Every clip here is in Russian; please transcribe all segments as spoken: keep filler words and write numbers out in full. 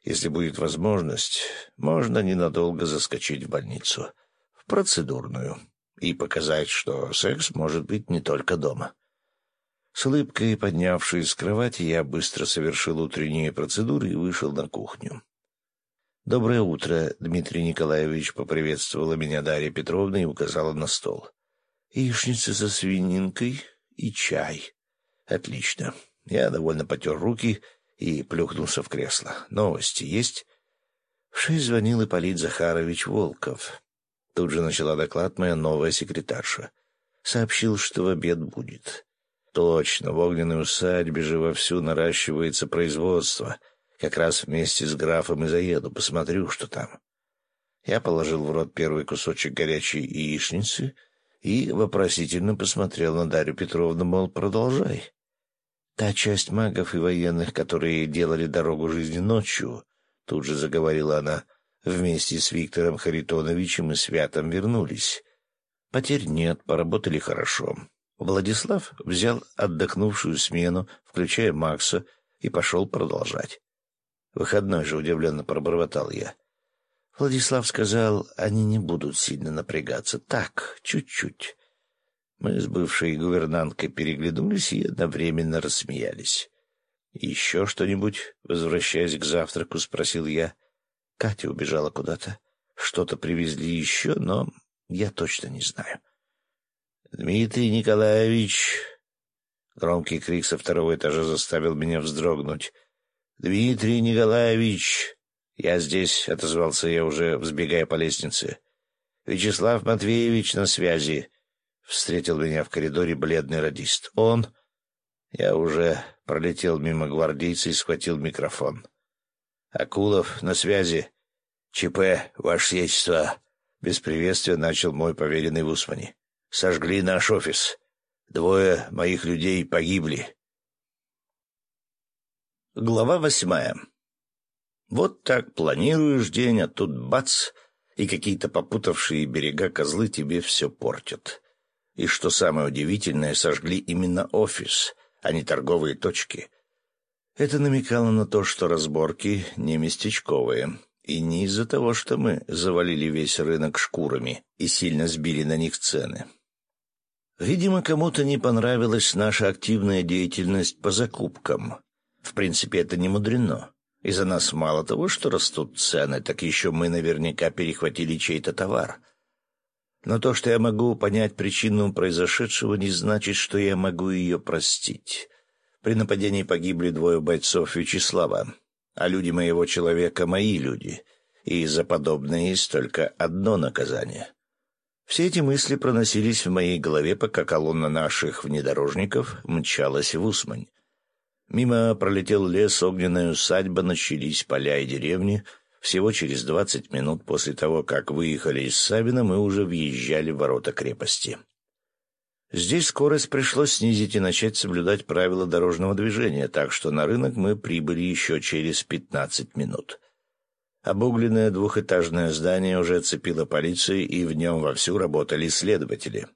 Если будет возможность, можно ненадолго заскочить в больницу, в процедурную, и показать, что секс может быть не только дома. С улыбкой, поднявшись с кровати, я быстро совершил утренние процедуры и вышел на кухню. «Доброе утро, Дмитрий Николаевич», — поприветствовала меня Дарья Петровна и указала на стол. «Яичница со свининкой и чай. Отлично». Я довольно потер руки и плюхнулся в кресло. «Новости есть?» В шесть звонил Ипполит Захарович Волков. Тут же начала доклад моя новая секретарша. Сообщил, что в обед будет. Точно, в огненной усадьбе же вовсю наращивается производство. Как раз вместе с графом и заеду, посмотрю, что там. Я положил в рот первый кусочек горячей яичницы и вопросительно посмотрел на Дарью Петровну, мол, продолжай. Та часть магов и военных, которые делали дорогу жизни ночью, тут же заговорила она, вместе с Виктором Харитоновичем и Святом вернулись. Потерь нет, поработали хорошо. Владислав взял отдохнувшую смену, включая Макса, и пошел продолжать. Выходной же удивленно пробормотал я. Владислав сказал, они не будут сильно напрягаться. Так, чуть-чуть. Мы с бывшей гувернанткой переглянулись и одновременно рассмеялись. «Еще что-нибудь?» — возвращаясь к завтраку, спросил я. Катя убежала куда-то. Что-то привезли еще, но я точно не знаю. «Дмитрий Николаевич!» Громкий крик со второго этажа заставил меня вздрогнуть. «Дмитрий Николаевич!» «Я здесь», — отозвался я, уже взбегая по лестнице. «Вячеслав Матвеевич на связи», — встретил меня в коридоре бледный радист. «Он...» Я уже пролетел мимо гвардейца и схватил микрофон. «Акулов на связи. ЧП, ваше сиятельство», — без приветствия начал мой поверенный в Усмани. «Сожгли наш офис. Двое моих людей погибли». Глава восьмая. Вот так планируешь день, а тут бац, и какие-то попутавшие берега козлы тебе все портят. И что самое удивительное, сожгли именно офис, а не торговые точки. Это намекало на то, что разборки не местечковые, и не из-за того, что мы завалили весь рынок шкурами и сильно сбили на них цены. Видимо, кому-то не понравилась наша активная деятельность по закупкам. В принципе, это не мудрено. Из-за нас мало того, что растут цены, так еще мы наверняка перехватили чей-то товар. Но то, что я могу понять причину произошедшего, не значит, что я могу ее простить. При нападении погибли двое бойцов Вячеслава, а люди моего человека — мои люди, и за подобное есть только одно наказание. Все эти мысли проносились в моей голове, пока колонна наших внедорожников мчалась в Усмань. Мимо пролетел лес, огненная усадьба, начались поля и деревни. Всего через двадцать минут после того, как выехали из Савина, мы уже въезжали в ворота крепости. Здесь скорость пришлось снизить и начать соблюдать правила дорожного движения, так что на рынок мы прибыли еще через пятнадцать минут. Обугленное двухэтажное здание уже оцепила полиция, и в нем вовсю работали следователи.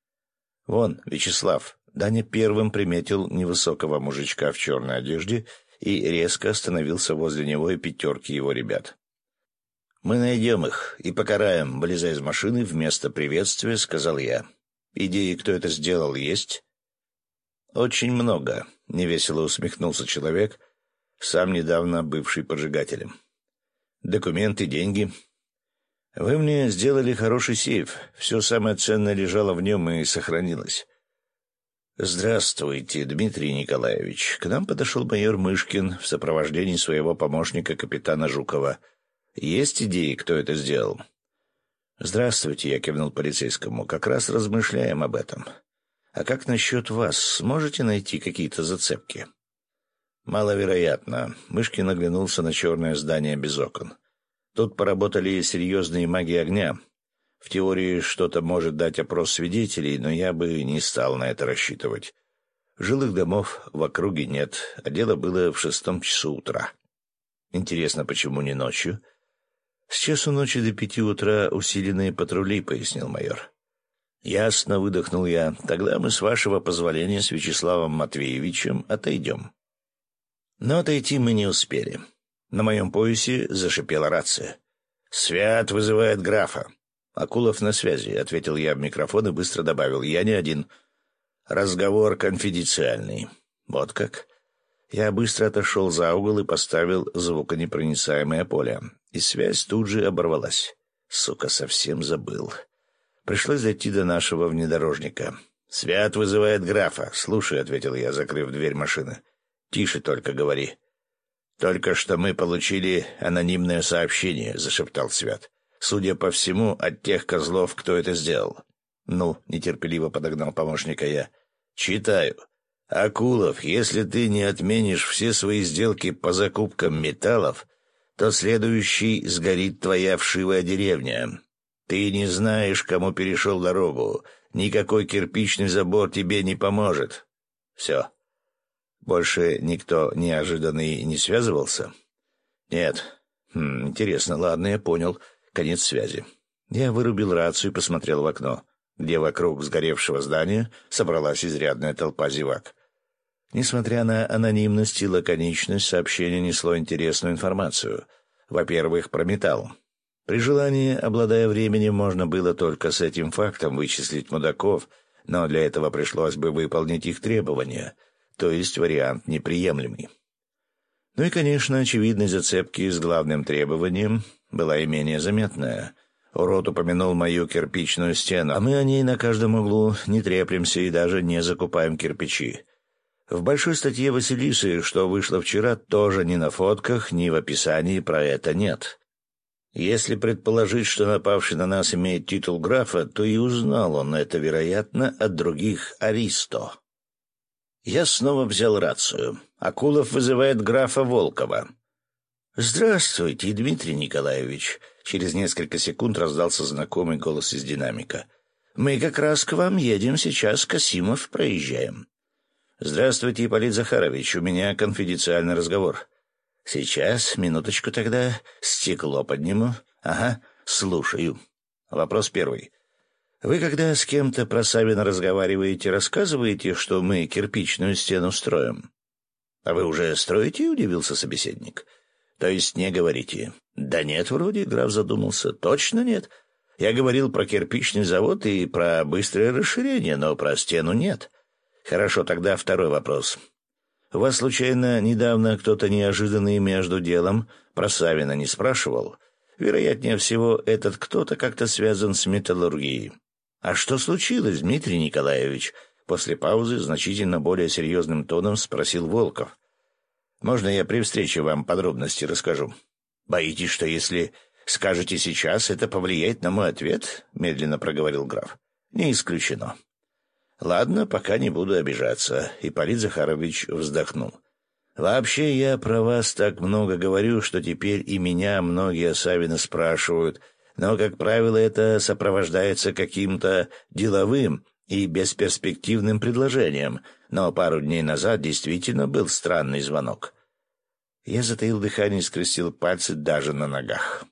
«Вон, Вячеслав». Даня первым приметил невысокого мужичка в черной одежде и резко остановился возле него и пятерки его ребят. «Мы найдем их и покараем», — вылезая из машины, вместо приветствия сказал я. «Идеи, кто это сделал, есть?» «Очень много», — невесело усмехнулся человек, сам недавно бывший поджигателем. «Документы, деньги. Вы мне сделали хороший сейф. Все самое ценное лежало в нем и сохранилось». «Здравствуйте, Дмитрий Николаевич». К нам подошел майор Мышкин в сопровождении своего помощника капитана Жукова. «Есть идеи, кто это сделал?» «Здравствуйте», — я кивнул полицейскому. «Как раз размышляем об этом. А как насчет вас? Сможете найти какие-то зацепки?» «Маловероятно». Мышкин оглянулся на черное здание без окон. «Тут поработали серьезные маги огня. В теории что-то может дать опрос свидетелей, но я бы не стал на это рассчитывать. Жилых домов в округе нет, а дело было в шестом часу утра. Интересно, почему не ночью?» «С часу ночи до пяти утра усиленные патрули», — пояснил майор. «Ясно», — выдохнул я. «Тогда мы, с вашего позволения, с Вячеславом Матвеевичем отойдем». Но отойти мы не успели. На моем поясе зашипела рация. «Свят вызывает графа». «Акулов на связи», — ответил я в микрофон и быстро добавил. «Я не один. Разговор конфиденциальный». «Вот как?» Я быстро отошел за угол и поставил звуконепроницаемое поле. И связь тут же оборвалась. Сука, совсем забыл. Пришлось дойти до нашего внедорожника. «Свят вызывает графа». «Слушай», — ответил я, закрыв дверь машины. «Тише только говори». «Только что мы получили анонимное сообщение», — зашептал Свят. «Судя по всему, от тех козлов, кто это сделал». «Ну», — нетерпеливо подогнал помощника я. «Читаю. Акулов, если ты не отменишь все свои сделки по закупкам металлов, то следующий сгорит твоя вшивая деревня. Ты не знаешь, кому перешел дорогу. Никакой кирпичный забор тебе не поможет». «Все». Больше никто неожиданный не связывался? Нет. Хм, интересно, ладно, я понял. Конец связи. Я вырубил рацию и посмотрел в окно, где вокруг сгоревшего здания собралась изрядная толпа зевак. Несмотря на анонимность и лаконичность, сообщение несло интересную информацию. Во-первых, про металл. При желании, обладая временем, можно было только с этим фактом вычислить мудаков, но для этого пришлось бы выполнить их требования — то есть вариант неприемлемый. Ну и, конечно, очевидность зацепки с главным требованием была и менее заметная. Урод упомянул мою кирпичную стену, а мы о ней на каждом углу не треплемся и даже не закупаем кирпичи. В большой статье Василисы, что вышло вчера, тоже ни на фотках, ни в описании про это нет. Если предположить, что напавший на нас имеет титул графа, то и узнал он это, вероятно, от других аристо. Я снова взял рацию. Акулов вызывает графа Волкова. «Здравствуйте, Дмитрий Николаевич!» Через несколько секунд раздался знакомый голос из динамика. «Мы как раз к вам едем, сейчас Касимов проезжаем». «Здравствуйте, Ипполит Захарович, у меня конфиденциальный разговор». «Сейчас, минуточку тогда, стекло подниму». «Ага, слушаю». Вопрос первый. Вы, когда с кем-то про Савина разговариваете, рассказываете, что мы кирпичную стену строим? — А вы уже строите? — удивился собеседник. — То есть не говорите? — Да нет, вроде, — граф задумался. — Точно нет. Я говорил про кирпичный завод и про быстрое расширение, но про стену нет. Хорошо, тогда второй вопрос. У вас, случайно, недавно кто-то неожиданный между делом про Савина не спрашивал? Вероятнее всего, этот кто-то как-то связан с металлургией. «А что случилось, Дмитрий Николаевич?» После паузы значительно более серьезным тоном спросил Волков. «Можно я при встрече вам подробности расскажу?» «Боитесь, что если скажете сейчас, это повлияет на мой ответ?» — медленно проговорил граф. «Не исключено». «Ладно, пока не буду обижаться», — Ипполит Захарович вздохнул. «Вообще я про вас так много говорю, что теперь и меня многие Савина спрашивают, но, как правило, это сопровождается каким-то деловым и бесперспективным предложением, но пару дней назад действительно был странный звонок». Я затаил дыхание и скрестил пальцы даже на ногах.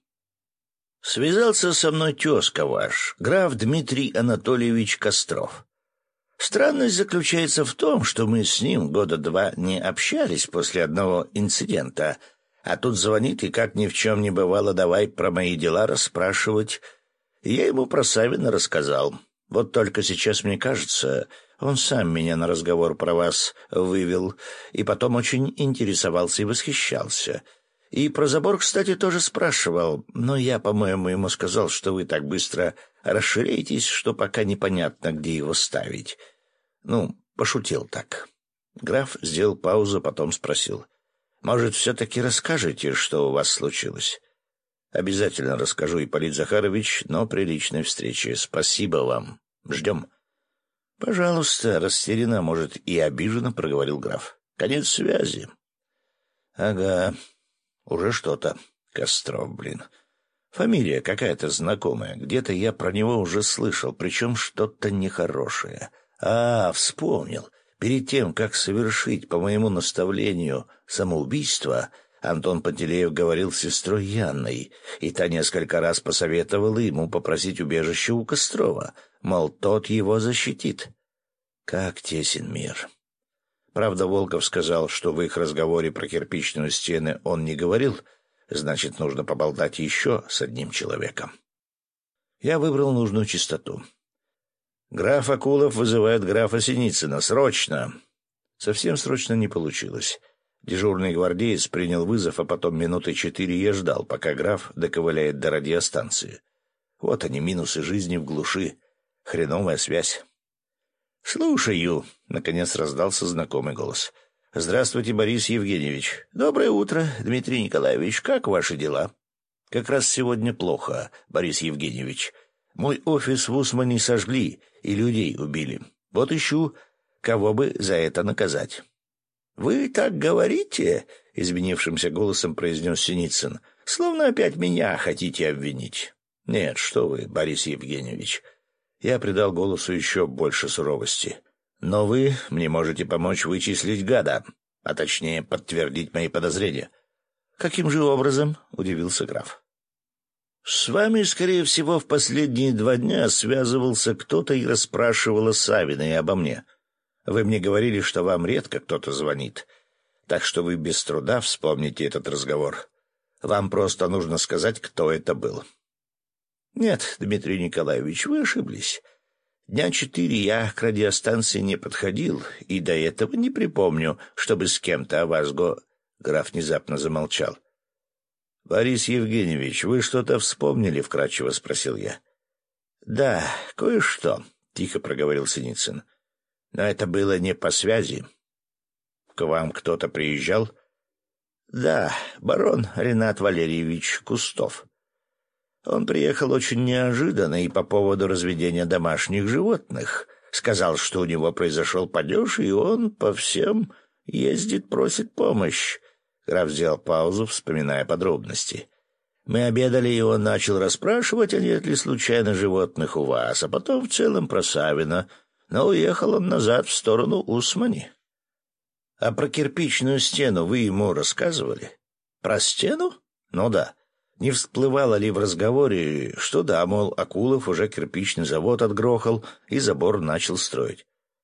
«Связался со мной тезка ваш, граф Дмитрий Анатольевич Костров. Странность заключается в том, что мы с ним года два не общались после одного инцидента, а тут звонит и, как ни в чем не бывало, давай про мои дела расспрашивать. Я ему про Савина рассказал. Вот только сейчас, мне кажется, он сам меня на разговор про вас вывел, и потом очень интересовался и восхищался. И про забор, кстати, тоже спрашивал, но я, по-моему, ему сказал, что вы так быстро расширяетесь, что пока непонятно, где его ставить. Ну, пошутил так». Граф сделал паузу, потом спросил. «Может, все-таки расскажете, что у вас случилось?» «Обязательно расскажу, Ипполит Захарович, но при личной встрече. Спасибо вам. Ждем». «Пожалуйста», — растерянно, может, и обиженно проговорил граф. «Конец связи». «Ага, уже что-то. Костров, блин. Фамилия какая-то знакомая. Где-то я про него уже слышал, причем что-то нехорошее. А, вспомнил. Перед тем, как совершить, по моему наставлению, самоубийство, Антон Пантелеев говорил с сестрой Янной, и та несколько раз посоветовала ему попросить убежище у Кострова, мол, тот его защитит. Как тесен мир. Правда, Волков сказал, что в их разговоре про кирпичную стену он не говорил, значит, нужно поболтать еще с одним человеком. Я выбрал нужную частоту. «Граф Акулов вызывает графа Синицына. Срочно!» Совсем срочно не получилось. Дежурный гвардеец принял вызов, а потом минуты четыре я ждал, пока граф доковыляет до радиостанции. Вот они, минусы жизни в глуши. Хреновая связь. «Слушаю», — наконец раздался знакомый голос. «Здравствуйте, Борис Евгеньевич». «Доброе утро, Дмитрий Николаевич. Как ваши дела?» «Как раз сегодня плохо, Борис Евгеньевич. Мой офис в Усмани сожгли и людей убили. Вот ищу, кого бы за это наказать». «Вы так говорите?» — изменившимся голосом произнес Синицын. «Словно опять меня хотите обвинить». «Нет, что вы, Борис Евгеньевич». Я придал голосу еще больше суровости. «Но вы мне можете помочь вычислить гада, а точнее подтвердить мои подозрения». «Каким же образом?» — удивился граф. «С вами, скорее всего, в последние два дня связывался кто-то и расспрашивал о Савиной и обо мне. Вы мне говорили, что вам редко кто-то звонит, так что вы без труда вспомните этот разговор. Вам просто нужно сказать, кто это был». «Нет, Дмитрий Николаевич, вы ошиблись. Дня четыре я к радиостанции не подходил, и до этого не припомню, чтобы с кем-то о вас го...» Граф внезапно замолчал. «Борис Евгеньевич, вы что-то вспомнили?» — вкратчиво спросил я. «Да, кое-что», — тихо проговорил Синицын. «Но это было не по связи». «К вам кто-то приезжал?» «Да, барон Ренат Валерьевич Кустов. Он приехал очень неожиданно и по поводу разведения домашних животных. Сказал, что у него произошел падеж, и он по всем ездит, просит помощь». Граф сделал паузу, вспоминая подробности. «Мы обедали, и он начал расспрашивать, а нет ли случайно животных у вас, а потом в целом про Савина, но уехал он назад в сторону Усмани». «А про кирпичную стену вы ему рассказывали?» «Про стену? Ну да. Не всплывало ли в разговоре, что да, мол, Акулов уже кирпичный завод отгрохал и забор начал строить?»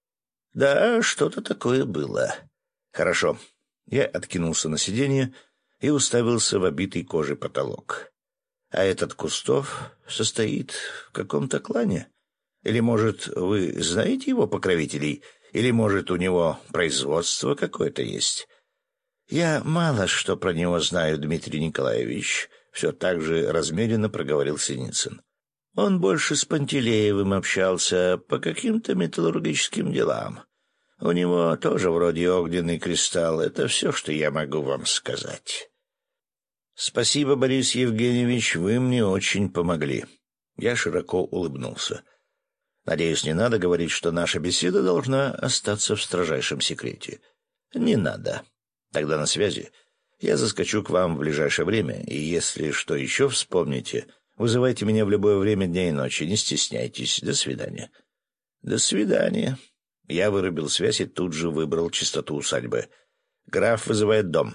«Да, что-то такое было». «Хорошо». Я откинулся на сиденье и уставился в обитый кожей потолок. «А этот Кустов состоит в каком-то клане? Или, может, вы знаете его покровителей? Или, может, у него производство какое-то есть?» «Я мало что про него знаю, Дмитрий Николаевич», — все так же размеренно проговорил Синицын. «Он больше с Пантелеевым общался по каким-то металлургическим делам. У него тоже вроде огненный кристалл. Это все, что я могу вам сказать». «Спасибо, Борис Евгеньевич, вы мне очень помогли». Я широко улыбнулся. «Надеюсь, не надо говорить, что наша беседа должна остаться в строжайшем секрете». «Не надо. Тогда на связи. Я заскочу к вам в ближайшее время, и если что еще вспомните, вызывайте меня в любое время дня и ночи. Не стесняйтесь. До свидания». «До свидания». Я вырубил связь и тут же выбрал частоту усадьбы. «Граф вызывает дом».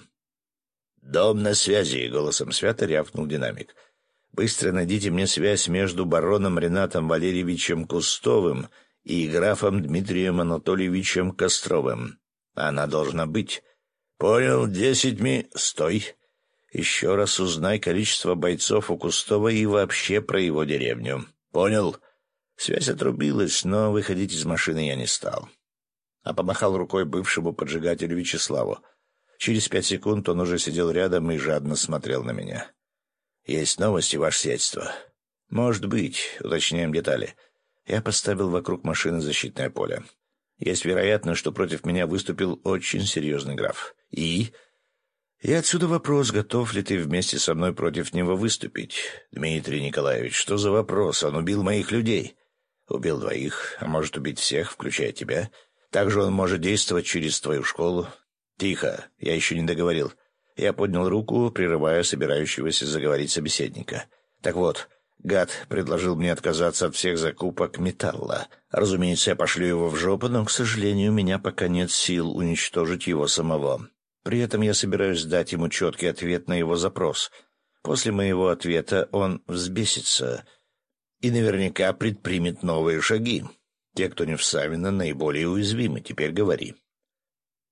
«Дом на связи», — голосом свято рявкнул динамик. «Быстро найдите мне связь между бароном Ренатом Валерьевичем Кустовым и графом Дмитрием Анатольевичем Костровым. Она должна быть». «Понял, десять ми...» «Стой. Еще раз узнай количество бойцов у Кустова и вообще про его деревню». «Понял». Связь отрубилась, но выходить из машины я не стал, а помахал рукой бывшему поджигателю Вячеславу. Через пять секунд он уже сидел рядом и жадно смотрел на меня. «Есть новости, ваше сиятельство?» «Может быть. Уточняем детали». Я поставил вокруг машины защитное поле. Есть вероятность, что против меня выступил очень серьезный граф. «И?» «И отсюда вопрос, готов ли ты вместе со мной против него выступить?» «Дмитрий Николаевич, что за вопрос? Он убил моих людей». «Убил двоих, а может убить всех, включая тебя. Также он может действовать через твою школу». «Тихо, я еще не договорил». Я поднял руку, прерывая собирающегося заговорить собеседника. «Так вот, гад предложил мне отказаться от всех закупок металла. Разумеется, я пошлю его в жопу, но, к сожалению, у меня пока нет сил уничтожить его самого. При этом я собираюсь дать ему четкий ответ на его запрос. После моего ответа он взбесится и наверняка предпримет новые шаги. Те, кто не в Савино, наиболее уязвимы. Теперь говори».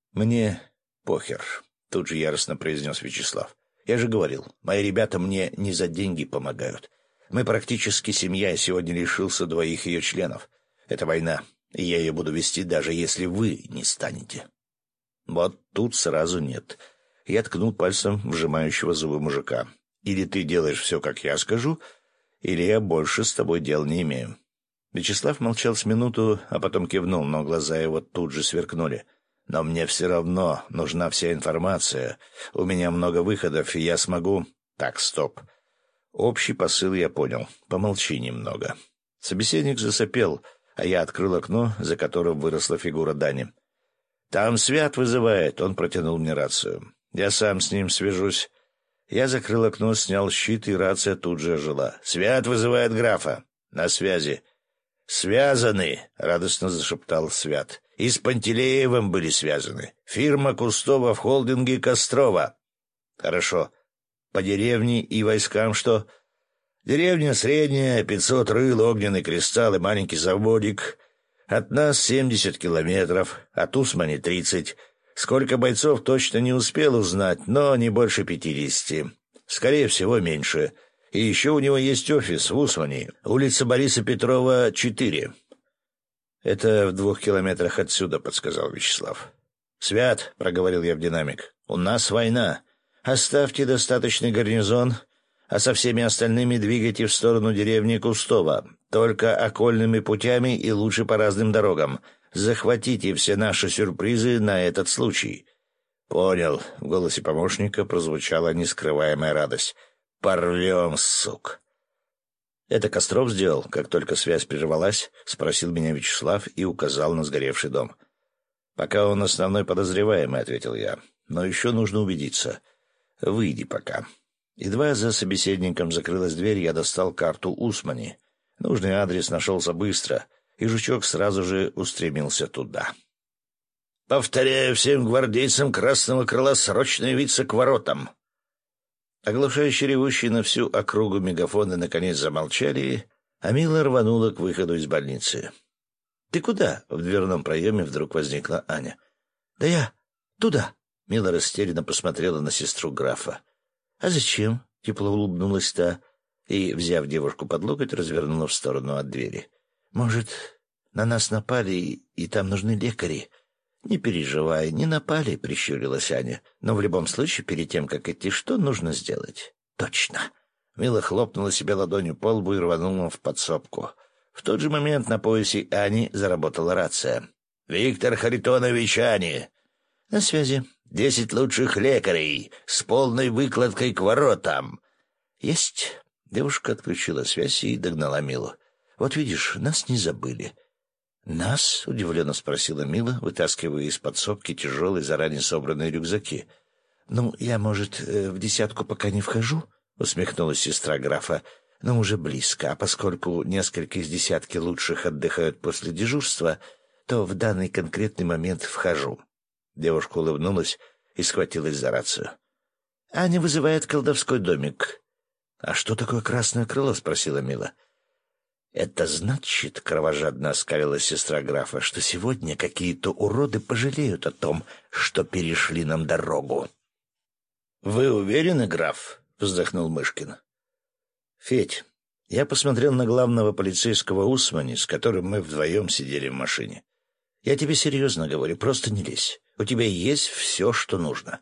Мне похер, тут же яростно произнес Вячеслав. Я же говорил, мои ребята мне не за деньги помогают. Мы практически семья, и сегодня лишился двоих ее членов. Это война, и я ее буду вести, даже если вы не станете. Вот тут сразу нет. Я ткнул пальцем вжимающего зубы мужика. Или ты делаешь все, как я скажу, или я больше с тобой дел не имею. Вячеслав молчал с минуту, а потом кивнул, но глаза его тут же сверкнули. Но мне все равно нужна вся информация. У меня много выходов, и я смогу... Так, стоп. Общий посыл я понял. Помолчи немного. Собеседник засопел, а я открыл окно, за которым выросла фигура Дани. «Там Свят вызывает», — он протянул мне рацию. «Я сам с ним свяжусь». Я закрыл окно, снял щит, и рация тут же ожила. «Свят вызывает графа. На связи». «Связаны», — радостно зашептал Свят. «И с Пантелеевым были связаны. Фирма Кустова в холдинге Кострова». «Хорошо. По деревне и войскам что?» «Деревня средняя, пятьсот рыл, огненный кристалл и маленький заводик. От нас семьдесят километров, от Усмани тридцать. Сколько бойцов точно не успел узнать, но не больше пятидесяти. Скорее всего, меньше. И еще у него есть офис в Усмани, улица Бориса Петрова, четыре. «Это в двух километрах отсюда», — подсказал Вячеслав. «Свят», — проговорил я в динамик, — «у нас война. Оставьте достаточный гарнизон, а со всеми остальными двигайте в сторону деревни Кустова. Только окольными путями и лучше по разным дорогам. Захватите все наши сюрпризы на этот случай». «Понял», — в голосе помощника прозвучала нескрываемая радость. «Порвем, сук». «Это Костров сделал?» — как только связь прервалась, спросил меня Вячеслав и указал на сгоревший дом. «Пока он основной подозреваемый», — ответил я. «Но еще нужно убедиться. Выйди пока». Едва за собеседником закрылась дверь, я достал карту Усмани. Нужный адрес нашелся быстро, и жучок сразу же устремился туда. «Повторяю всем гвардейцам Красного Крыла срочно явиться к воротам». Оглушающие ревущие на всю округу мегафоны наконец замолчали, а Мила рванула к выходу из больницы. «Ты куда?» — в дверном проеме вдруг возникла Аня. «Да я туда». Мила растерянно посмотрела на сестру графа. «А зачем?» — тепло улыбнулась та и, взяв девушку под локоть, развернула в сторону от двери. «Может, на нас напали, и, и там нужны лекари?» «Не переживай, не напали», — прищурилась Аня. «Но в любом случае, перед тем, как идти, что нужно сделать?» «Точно». Мила хлопнула себя ладонью по лбу и рванула в подсобку. В тот же момент на поясе Ани заработала рация. «Виктор Харитонович, Ани!» «На связи. Десять лучших лекарей с полной выкладкой к воротам». «Есть». Девушка отключила связь и догнала Милу. «Вот видишь, нас не забыли». «Нас?» — удивленно спросила Мила, вытаскивая из подсобки тяжелые, заранее собранные рюкзаки. «Ну, я, может, в десятку пока не вхожу?» — усмехнулась сестра графа. «Но уже близко, а поскольку несколько из десятки лучших отдыхают после дежурства, то в данный конкретный момент вхожу». Девушка улыбнулась и схватилась за рацию. «Аня вызывает колдовской домик». «А что такое красное крыло?» — спросила Мила. «Это значит, — кровожадно оскалилась сестра графа, — что сегодня какие-то уроды пожалеют о том, что перешли нам дорогу». «Вы уверены, граф?» — вздохнул Мышкин. «Федь, я посмотрел на главного полицейского Усмани, с которым мы вдвоем сидели в машине. Я тебе серьезно говорю, просто не лезь. У тебя есть все, что нужно».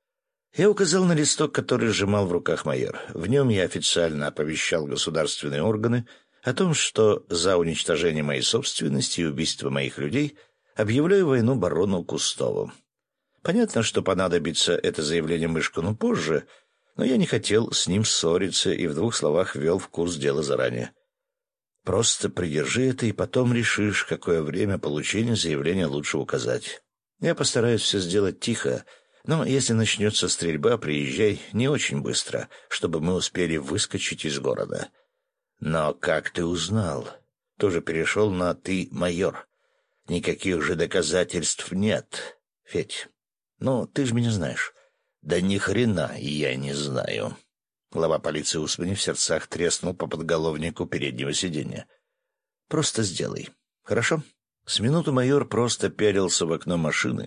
Я указал на листок, который сжимал в руках майор. В нем я официально оповещал государственные органы о том, что за уничтожение моей собственности и убийство моих людей объявляю войну барону Кустову. Понятно, что понадобится это заявление Мышкину позже, но я не хотел с ним ссориться и в двух словах ввел в курс дела заранее. Просто придержи это и потом решишь, какое время получения заявления лучше указать. Я постараюсь все сделать тихо, но если начнется стрельба, приезжай не очень быстро, чтобы мы успели выскочить из города. «Но как ты узнал?» Тоже перешел на «ты, майор». «Никаких же доказательств нет, Федь. Ну, ты же меня знаешь». «Да ни хрена я не знаю». Глава полиции Усмани в сердцах треснул по подголовнику переднего сиденья. «Просто сделай. Хорошо?» С минуту майор просто пялился в окно машины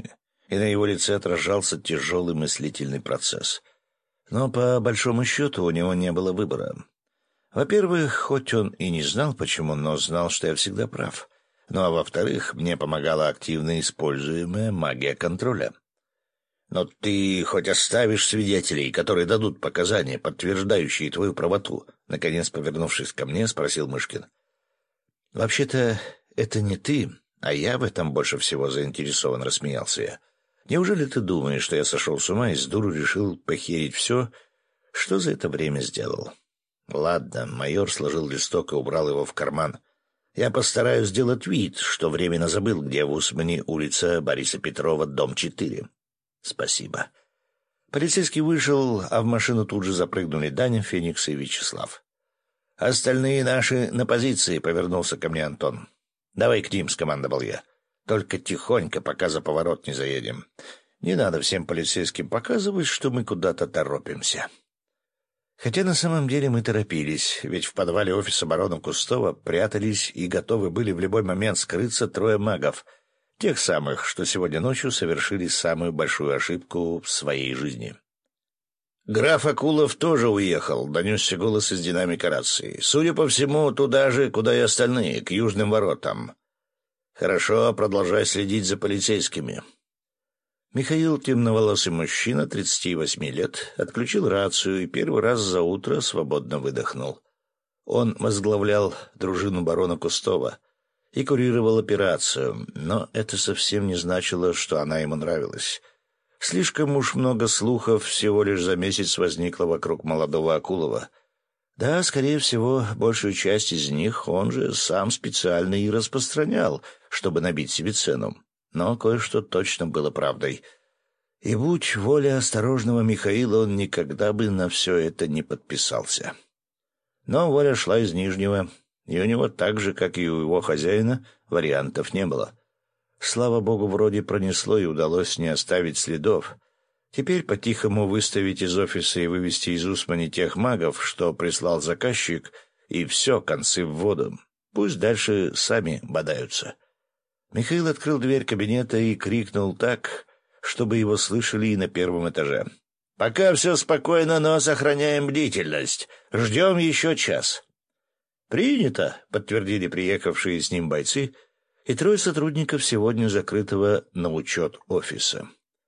и на его лице отражался тяжелый мыслительный процесс. Но по большому счету у него не было выбора. Во-первых, хоть он и не знал почему, но знал, что я всегда прав. Ну а во-вторых, мне помогала активно используемая магия контроля. «Но ты хоть оставишь свидетелей, которые дадут показания, подтверждающие твою правоту?» Наконец, повернувшись ко мне, спросил Мышкин. «Вообще-то это не ты, а я в этом больше всего заинтересован», — рассмеялся я. «Неужели ты думаешь, что я сошел с ума и с дуру решил похерить все, что за это время сделал?» «Ладно», — майор сложил листок и убрал его в карман. «Я постараюсь сделать вид, что временно забыл, где в Усмане улица Бориса Петрова, дом четыре». «Спасибо». Полицейский вышел, а в машину тут же запрыгнули Даня, Феникс и Вячеслав. «Остальные наши на позиции», — повернулся ко мне Антон. «Давай к ним», — скомандовал я. «Только тихонько, пока за поворот не заедем. Не надо всем полицейским показывать, что мы куда-то торопимся». Хотя на самом деле мы торопились, ведь в подвале офиса барона Кустова прятались и готовы были в любой момент скрыться трое магов, тех самых, что сегодня ночью совершили самую большую ошибку в своей жизни. «Граф Акулов тоже уехал», — донесся голос из динамика рации. «Судя по всему, туда же, куда и остальные, к южным воротам». «Хорошо, продолжай следить за полицейскими». Михаил, темноволосый мужчина, тридцати восьми лет, отключил рацию и первый раз за утро свободно выдохнул. Он возглавлял дружину барона Кустова и курировал операцию, но это совсем не значило, что она ему нравилась. Слишком уж много слухов всего лишь за месяц возникло вокруг молодого Акулова. Да, скорее всего, большую часть из них он же сам специально и распространял, чтобы набить себе цену. Но кое-что точно было правдой. И будь воля осторожного Михаила, он никогда бы на все это не подписался. Но воля шла из Нижнего, и у него так же, как и у его хозяина, вариантов не было. Слава богу, вроде пронесло и удалось не оставить следов. Теперь по-тихому выставить из офиса и вывести из Усмани тех магов, что прислал заказчик, и все, концы в воду. Пусть дальше сами бодаются. Михаил открыл дверь кабинета и крикнул так, чтобы его слышали и на первом этаже. «Пока все спокойно, но сохраняем бдительность. Ждем еще час». «Принято», — подтвердили приехавшие с ним бойцы, и трое сотрудников сегодня закрытого на учет офиса.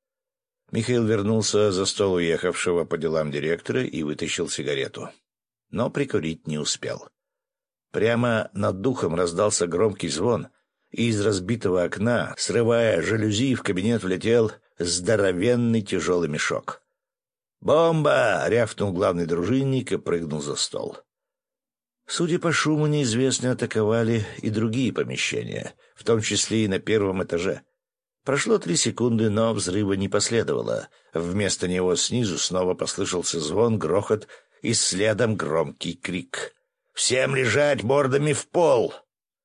Михаил вернулся за стол уехавшего по делам директора и вытащил сигарету. Но прикурить не успел. Прямо над духом раздался громкий звон, и из разбитого окна, срывая жалюзи, в кабинет влетел здоровенный тяжелый мешок. «Бомба!» — рявкнул главный дружинник и прыгнул за стол. Судя по шуму, неизвестные атаковали и другие помещения, в том числе и на первом этаже. Прошло три секунды, но взрыва не последовало. Вместо него снизу снова послышался звон, грохот и следом громкий крик. «Всем лежать мордами в пол!»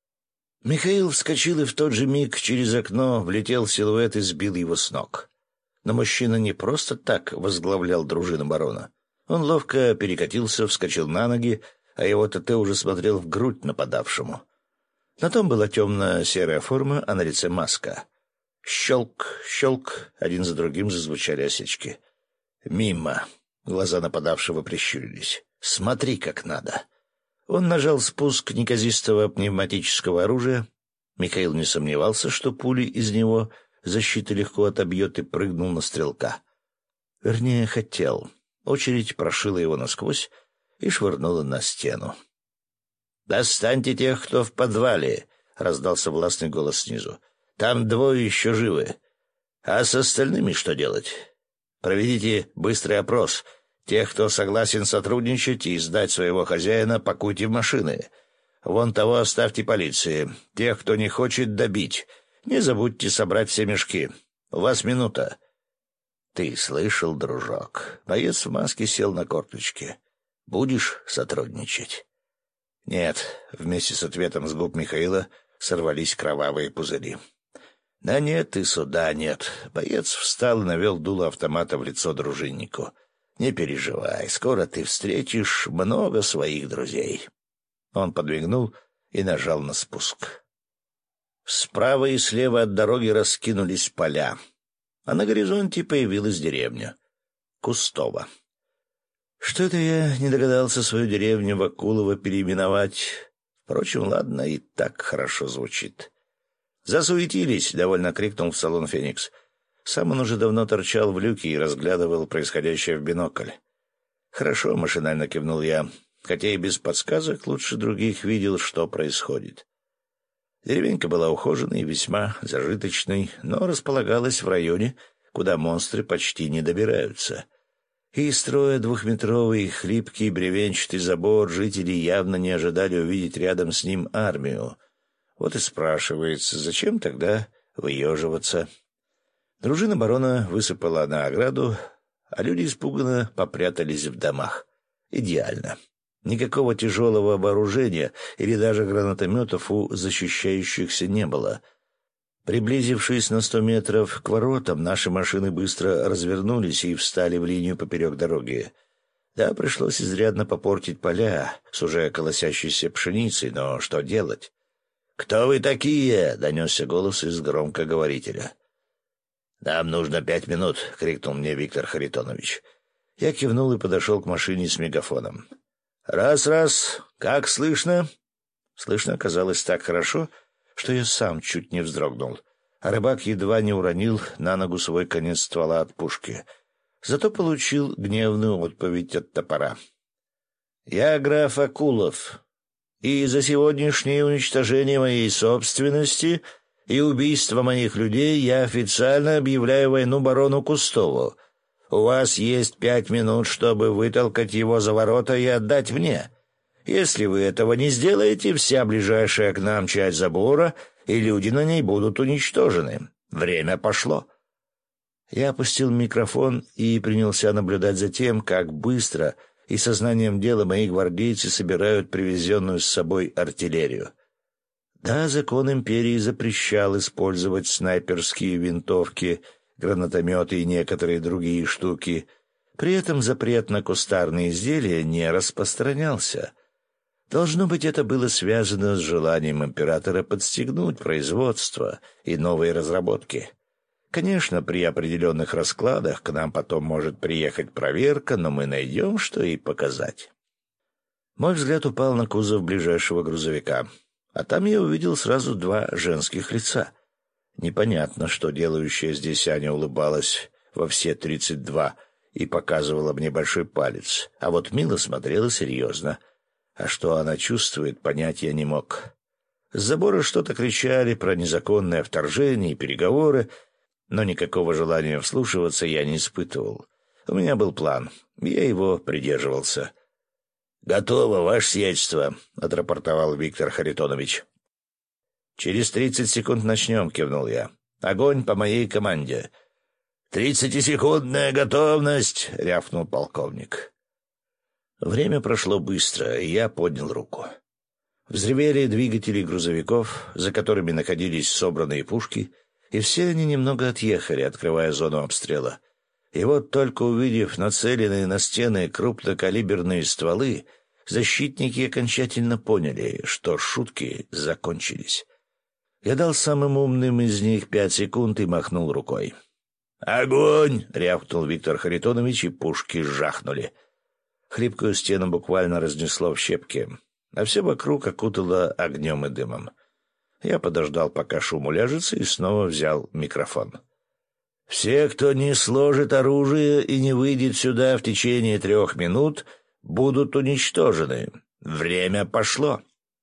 Михаил вскочил, и в тот же миг через окно влетел силуэт и сбил его с ног. Но мужчина не просто так возглавлял дружину барона. Он ловко перекатился, вскочил на ноги, а его ТТ уже смотрел в грудь нападавшему. На том была темно-серая форма, а на лице маска. Щелк, щелк, один за другим зазвучали осечки. «Мимо!» — глаза нападавшего прищурились. «Смотри, как надо!» Он нажал спуск неказистого пневматического оружия. Михаил не сомневался, что пули из него защита легко отобьет, и прыгнул на стрелка. Вернее, хотел. Очередь прошила его насквозь и швырнула на стену. «Достаньте тех, кто в подвале!» — раздался властный голос снизу. «Там двое еще живы. А с остальными что делать? Проведите быстрый опрос. Тех, кто согласен сотрудничать и сдать своего хозяина, пакуйте в машины. Вон того оставьте полиции. Тех, кто не хочет, добить. Не забудьте собрать все мешки. У вас минута». «Ты слышал, дружок?» Боец в маске сел на корточки. «Будешь сотрудничать?» «Нет», — вместе с ответом с губ Михаила сорвались кровавые пузыри. «Да нет и суда нет». Боец встал и навел дуло автомата в лицо дружиннику. «Не переживай, скоро ты встретишь много своих друзей». Он подмигнул и нажал на спуск. Справа и слева от дороги раскинулись поля. а на горизонте появилась деревня Кустово. Что это я не догадался свою деревню Вакулово переименовать? Впрочем, ладно, и так хорошо звучит. «Засуетились!» — довольно крикнул в салон Феникс. Сам он уже давно торчал в люке и разглядывал происходящее в бинокль. «Хорошо», — машинально кивнул я, хотя и без подсказок лучше других видел, что происходит. Деревенька была ухоженной и весьма зажиточной, но располагалась в районе, куда монстры почти не добираются. И, строя двухметровый хлипкий бревенчатый забор, жители явно не ожидали увидеть рядом с ним армию. Вот и спрашивается, зачем тогда выеживаться? Дружина барона высыпала на ограду, а люди испуганно попрятались в домах. Идеально. Никакого тяжелого вооружения или даже гранатометов у защищающихся не было. Приблизившись на сто метров к воротам, наши машины быстро развернулись и встали в линию поперек дороги. Да, пришлось изрядно попортить поля с уже колосящейся пшеницей, но что делать? «Кто вы такие?» — донесся голос из громкоговорителя. «Нам нужно пять минут», — крикнул мне Виктор Харитонович. Я кивнул и подошел к машине с мегафоном. «Раз-раз, как слышно?» Слышно оказалось так хорошо, что я сам чуть не вздрогнул, а рыбак едва не уронил на ногу свой конец ствола от пушки. Зато получил гневную отповедь от топора. «Я граф Акулов, и за сегодняшнее уничтожение моей собственности и убийство моих людей я официально объявляю войну барону Кустову. У вас есть пять минут, чтобы вытолкать его за ворота и отдать мне. Если вы этого не сделаете, вся ближайшая к нам часть забора и люди на ней будут уничтожены. Время пошло». Я опустил микрофон и принялся наблюдать за тем, как быстро и сознанием дела мои гвардейцы собирают привезенную с собой артиллерию. Да, закон империи запрещал использовать снайперские винтовки, гранатометы и некоторые другие штуки. При этом запрет на кустарные изделия не распространялся. Должно быть, это было связано с желанием императора подстегнуть производство и новые разработки. Конечно, при определенных раскладах к нам потом может приехать проверка, но мы найдем, что и показать. Мой взгляд упал на кузов ближайшего грузовика, а там я увидел сразу два женских лица. Непонятно, что делающая здесь Аня улыбалась во все тридцать два и показывала мне большой палец, а вот Мила смотрела серьезно. А что она чувствует, понять я не мог. С забора что-то кричали про незаконное вторжение и переговоры, но никакого желания вслушиваться я не испытывал. У меня был план, я его придерживался. «Готово, ваше сиятельство», — отрапортовал Виктор Харитонович. «Через тридцать секунд начнем», — кивнул я. «Огонь по моей команде». «Тридцатисекундная готовность», — рявкнул полковник. Время прошло быстро, и я поднял руку. Взревели двигатели грузовиков, за которыми находились собранные пушки, и все они немного отъехали, открывая зону обстрела. И вот только увидев нацеленные на стены крупнокалиберные стволы, защитники окончательно поняли, что шутки закончились. Я дал самым умным из них пять секунд и махнул рукой. «Огонь!» — рявкнул Виктор Харитонович, и пушки жахнули. Хлипкую стену буквально разнесло в щепки, а все вокруг окутало огнем и дымом. Я подождал, пока шум уляжется, и снова взял микрофон. «Все, кто не сложит оружие и не выйдет сюда в течение трех минут, будут уничтожены. Время пошло».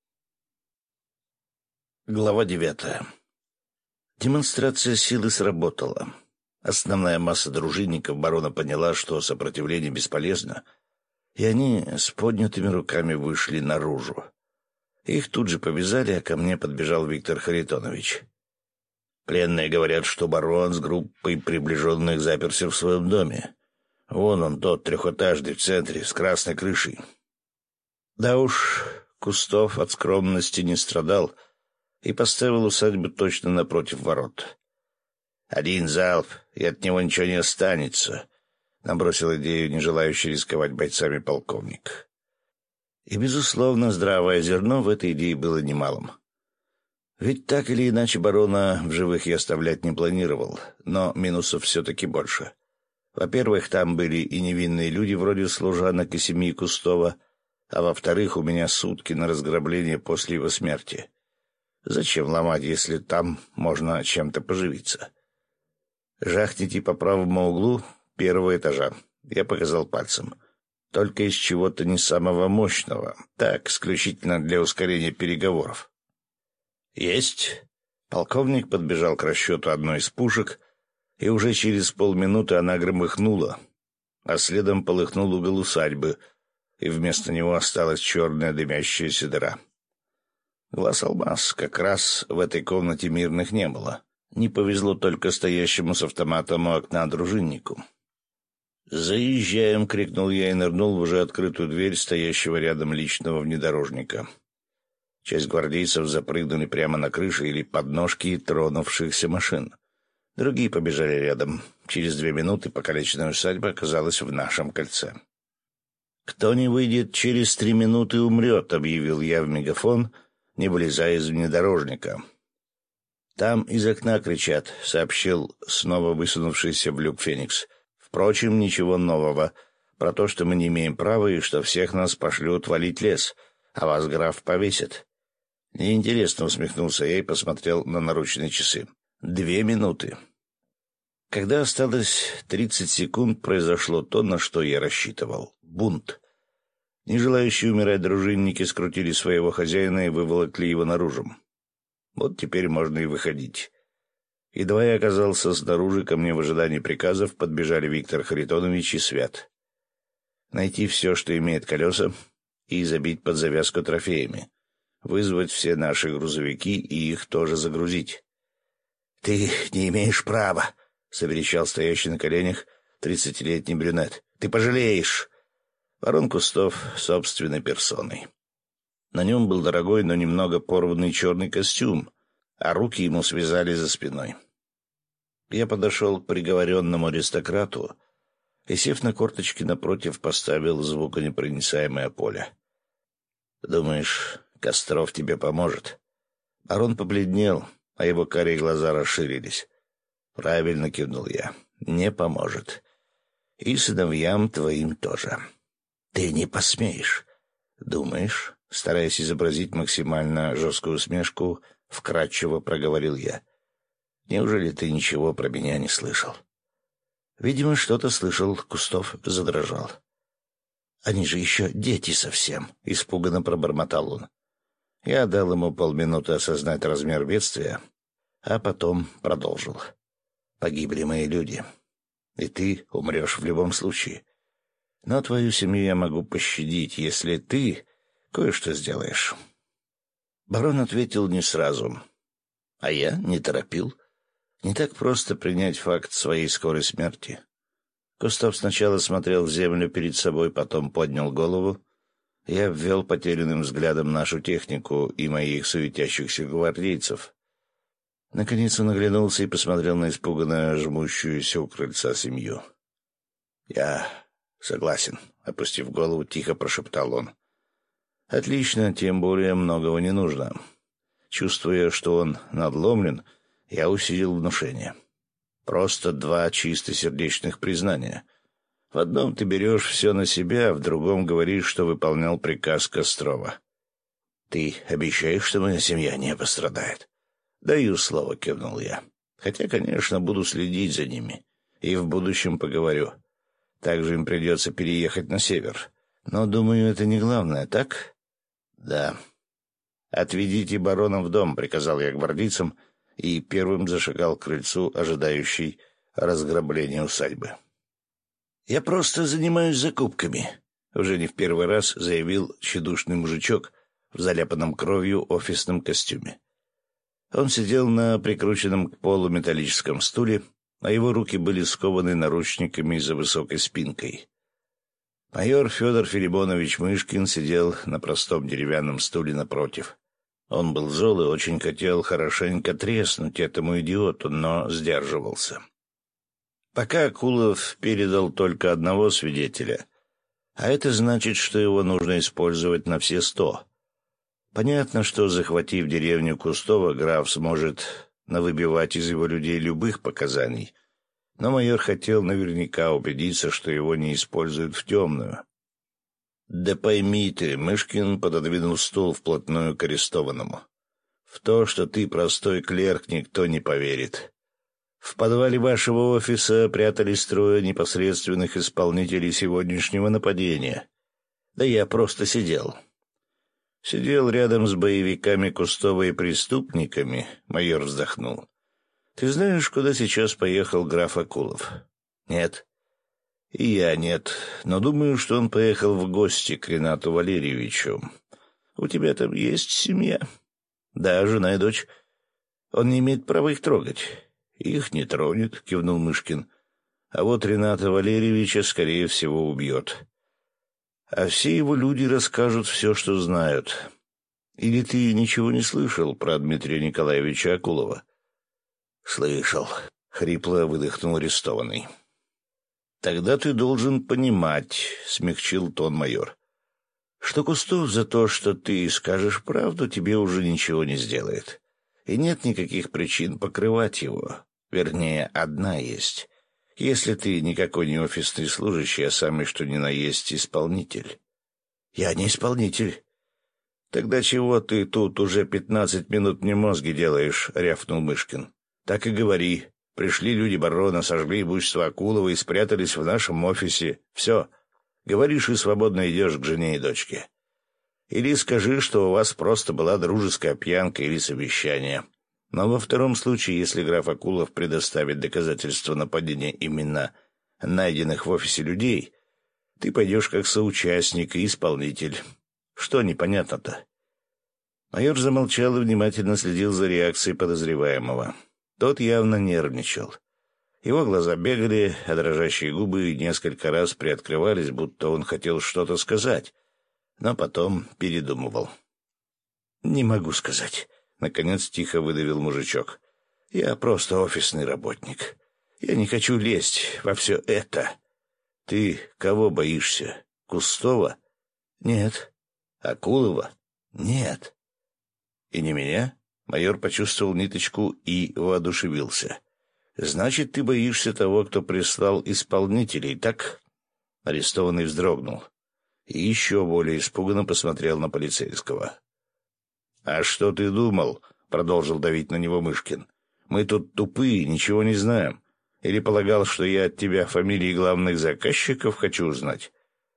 Глава девятая. Демонстрация силы сработала. Основная масса дружинников барона поняла, что сопротивление бесполезно, и они с поднятыми руками вышли наружу. Их тут же повязали, а ко мне подбежал Виктор Харитонович. «Пленные говорят, что барон с группой приближенных заперся в своем доме. Вон он, тот трехэтажный в центре, с красной крышей». Да уж, Кустов от скромности не страдал и поставил усадьбу точно напротив ворот. «Один залп, и от него ничего не останется», — набросил идею, не желающий рисковать бойцами полковник. И, безусловно, здравое зерно в этой идее было немалым. Ведь так или иначе барона в живых я оставлять не планировал, но минусов все-таки больше. Во-первых, там были и невинные люди вроде служанок и семьи Кустова, а во-вторых, у меня сутки на разграбление после его смерти. Зачем ломать, если там можно чем-то поживиться? Жахните по правому углу первого этажа. Я показал пальцем. Только из чего-то не самого мощного. Так, исключительно для ускорения переговоров. Есть. Полковник подбежал к расчету одной из пушек, и уже через полминуты она громыхнула, а следом полыхнул угол усадьбы, и вместо него осталась черная дымящаяся дыра. Глаз-алмаз, как раз в этой комнате мирных не было. Не повезло только стоящему с автоматом у окна дружиннику. «Заезжаем!» — крикнул я и нырнул в уже открытую дверь стоящего рядом личного внедорожника. Часть гвардейцев запрыгнули прямо на крыши или подножки тронувшихся машин. Другие побежали рядом. Через две минуты покалеченная усадьба оказалась в нашем кольце. «Кто не выйдет через три минуты, умрет», — объявил я в мегафон, не вылезая из внедорожника. «Там из окна кричат», — сообщил снова высунувшийся в люк Феникс. «Впрочем, ничего нового. Про то, что мы не имеем права и что всех нас пошлют валить лес, а вас граф повесит». «Неинтересно», — усмехнулся я и посмотрел на наручные часы. «Две минуты». Когда осталось тридцать секунд, произошло то, на что я рассчитывал. Бунт. Не желающие умирать дружинники скрутили своего хозяина и выволокли его наружу. Вот теперь можно и выходить. Едва я оказался снаружи, ко мне в ожидании приказов подбежали Виктор Харитонович и Свят. Найти все, что имеет колеса, и забить под завязку трофеями. Вызвать все наши грузовики и их тоже загрузить. «Ты не имеешь права!» — заверещал стоящий на коленях тридцатилетний брюнет. «Ты пожалеешь!» Барон Кустов собственной персоной. На нем был дорогой, но немного порванный черный костюм, а руки ему связали за спиной. Я подошел к приговоренному аристократу и, сев на корточки напротив, поставил звуконепроницаемое поле. «Думаешь, Костров тебе поможет?» Барон побледнел, а его карие глаза расширились. «Правильно», — кивнул я, — «не поможет. И сыновьям твоим тоже». «Ты не посмеешь». «Думаешь?» — стараясь изобразить максимально жесткую усмешку, вкратчиво проговорил я. «Неужели ты ничего про меня не слышал?» Видимо, что-то слышал, Кустов задрожал. «Они же еще дети совсем», — испуганно пробормотал он. Я дал ему полминуты осознать размер бедствия, а потом продолжил. «Погибли мои люди, и ты умрешь в любом случае. Но твою семью я могу пощадить, если ты кое-что сделаешь». Барон ответил не сразу, а я не торопил. Не так просто принять факт своей скорой смерти. Кустов сначала смотрел в землю перед собой, потом поднял голову. Я ввел потерянным взглядом нашу технику и моих суетящихся гвардейцев. Наконец он оглянулся и посмотрел на испуганно жмущуюся у крыльца семью. «Я согласен», — опустив голову, тихо прошептал он. «Отлично, тем более многого не нужно». Чувствуя, что он надломлен, я усилил внушение. Просто два чистосердечных признания. В одном ты берешь все на себя, в другом говоришь, что выполнял приказ Кострова. «Ты обещаешь, что моя семья не пострадает?» «Даю слово», — кивнул я. «Хотя, конечно, буду следить за ними. И в будущем поговорю. Также им придется переехать на север. Но, думаю, это не главное, так?» «Да». «Отведите барона в дом», — приказал я гвардейцам, и первым зашагал к крыльцу, ожидающей разграбления усадьбы. «Я просто занимаюсь закупками», — уже не в первый раз заявил тщедушный мужичок в заляпанном кровью офисном костюме. Он сидел на прикрученном к полу металлическом стуле, а его руки были скованы наручниками за высокой спинкой. Майор Федор Филимонович Мышкин сидел на простом деревянном стуле напротив. Он был зол и очень хотел хорошенько треснуть этому идиоту, но сдерживался. Пока Акулов передал только одного свидетеля, а это значит, что его нужно использовать на все сто. Понятно, что, захватив деревню Кустова, граф сможет навыбивать из его людей любых показаний, но майор хотел наверняка убедиться, что его не используют в темную. «Да пойми ты», — Мышкин пододвинул стул вплотную к арестованному. «В то, что ты простой клерк, никто не поверит. В подвале вашего офиса прятались трое непосредственных исполнителей сегодняшнего нападения. Да я просто сидел». «Сидел рядом с боевиками Кустова и преступниками», — майор вздохнул. «Ты знаешь, куда сейчас поехал граф Акулов?» «Нет». «И я нет, но думаю, что он поехал в гости к Ренату Валерьевичу. У тебя там есть семья?» «Да, жена и дочь. Он не имеет права их трогать». «Их не тронет», — кивнул Мышкин. «А вот Рената Валерьевича, скорее всего, убьет. А все его люди расскажут все, что знают. Или ты ничего не слышал про Дмитрия Николаевича Акулова?» «Слышал», — хрипло выдохнул арестованный. «Тогда ты должен понимать», — смягчил тон майор, «что Кустов за то, что ты скажешь правду, тебе уже ничего не сделает. И нет никаких причин покрывать его. Вернее, одна есть. Если ты никакой не офисный служащий, а самый что ни на есть исполнитель». «Я не исполнитель». «Тогда чего ты тут уже пятнадцать минут мне мозги делаешь?» — рявкнул Мышкин. «Так и говори. Пришли люди барона, сожгли имущество Акулова и спрятались в нашем офисе. Все. Говоришь и свободно идешь к жене и дочке. Или скажи, что у вас просто была дружеская пьянка или совещание. Но во втором случае, если граф Акулов предоставит доказательства нападения именно найденных в офисе людей, ты пойдешь как соучастник и исполнитель. Что непонятно-то?» Майор замолчал и внимательно следил за реакцией подозреваемого. Тот явно нервничал. Его глаза бегали, а дрожащие губы несколько раз приоткрывались, будто он хотел что-то сказать, но потом передумывал. «Не могу сказать», — наконец тихо выдавил мужичок. «Я просто офисный работник. Я не хочу лезть во все это». «Ты кого боишься? Кустова?» «Нет». «Акулова?» «Нет». «И не меня?» Майор почувствовал ниточку и воодушевился. «Значит, ты боишься того, кто прислал исполнителей, так?» Арестованный вздрогнул и еще более испуганно посмотрел на полицейского. «А что ты думал?» — продолжил давить на него Мышкин. «Мы тут тупые, ничего не знаем. Или полагал, что я от тебя фамилии главных заказчиков хочу узнать?»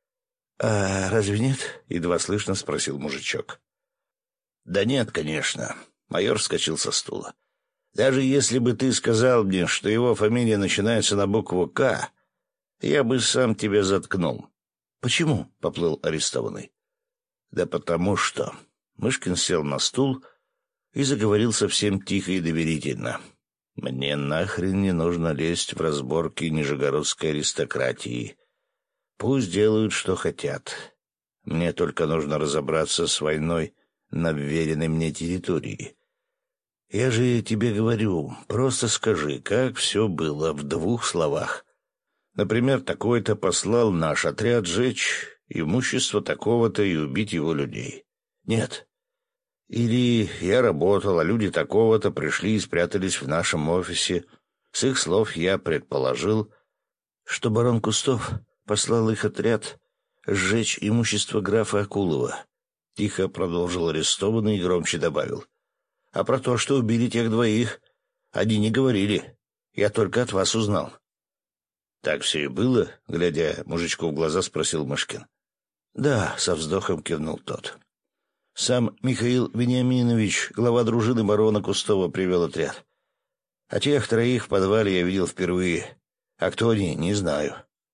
«А разве нет?» — едва слышно спросил мужичок. «Да нет, конечно». Майор вскочил со стула. «Даже если бы ты сказал мне, что его фамилия начинается на букву «К», я бы сам тебя заткнул». «Почему?» — поплыл арестованный. «Да потому что...» Мышкин сел на стул и заговорил совсем тихо и доверительно. «Мне нахрен не нужно лезть в разборки нижегородской аристократии. Пусть делают, что хотят. Мне только нужно разобраться с войной на вверенной мне территории. Я же тебе говорю, просто скажи, как все было в двух словах. Например, такой-то послал наш отряд сжечь имущество такого-то и убить его людей. Нет. Или я работал, а люди такого-то пришли и спрятались в нашем офисе. С их слов я предположил, что барон Кустов послал их отряд сжечь имущество графа Акулова. Тихо продолжил арестованный и громче добавил. А про то, что убили тех двоих, они не говорили. Я только от вас узнал. Так все и было, глядя мужичку в глаза, спросил Мышкин. Да, со вздохом кивнул тот. Сам Михаил Вениаминович, глава дружины барона Кустова, привел отряд. А тех троих в подвале я видел впервые. А кто они, не знаю.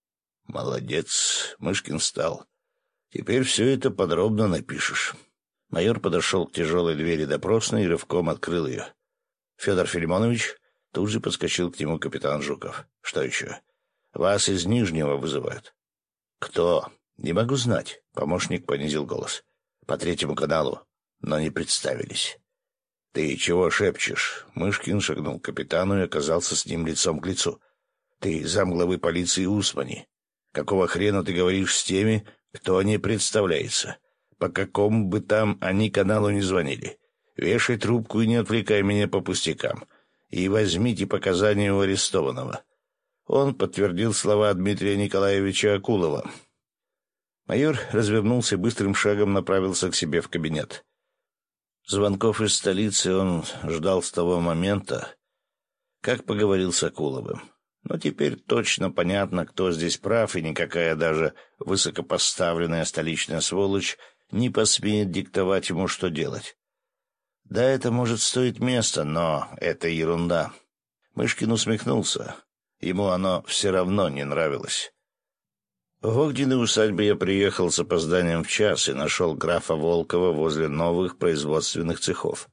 Молодец, Мышкин встал. Теперь все это подробно напишешь. Майор подошел к тяжелой двери допросной и рывком открыл ее. Федор Филимонович тут же подскочил к нему капитан Жуков. Что еще? Вас из Нижнего вызывают. Кто? Не могу знать. Помощник понизил голос. По третьему каналу, но не представились. Ты чего шепчешь? Мышкин шагнул к капитану и оказался с ним лицом к лицу. Ты замглавы полиции Усмани. Какого хрена ты говоришь с теми, кто не представляется? по какому бы там они каналу ни звонили. Вешай трубку и не отвлекай меня по пустякам. И возьмите показания у арестованного». Он подтвердил слова Дмитрия Николаевича Акулова. Майор развернулся и быстрым шагом направился к себе в кабинет. Звонков из столицы он ждал с того момента, как поговорил с Акуловым. Но теперь точно понятно, кто здесь прав, и никакая даже высокопоставленная столичная сволочь не посмеет диктовать ему, что делать. Да, это может стоить места, но это ерунда. Мышкин усмехнулся. Ему оно все равно не нравилось. В Огдиной усадьбе я приехал с опозданием в час и нашел графа Волкова возле новых производственных цехов.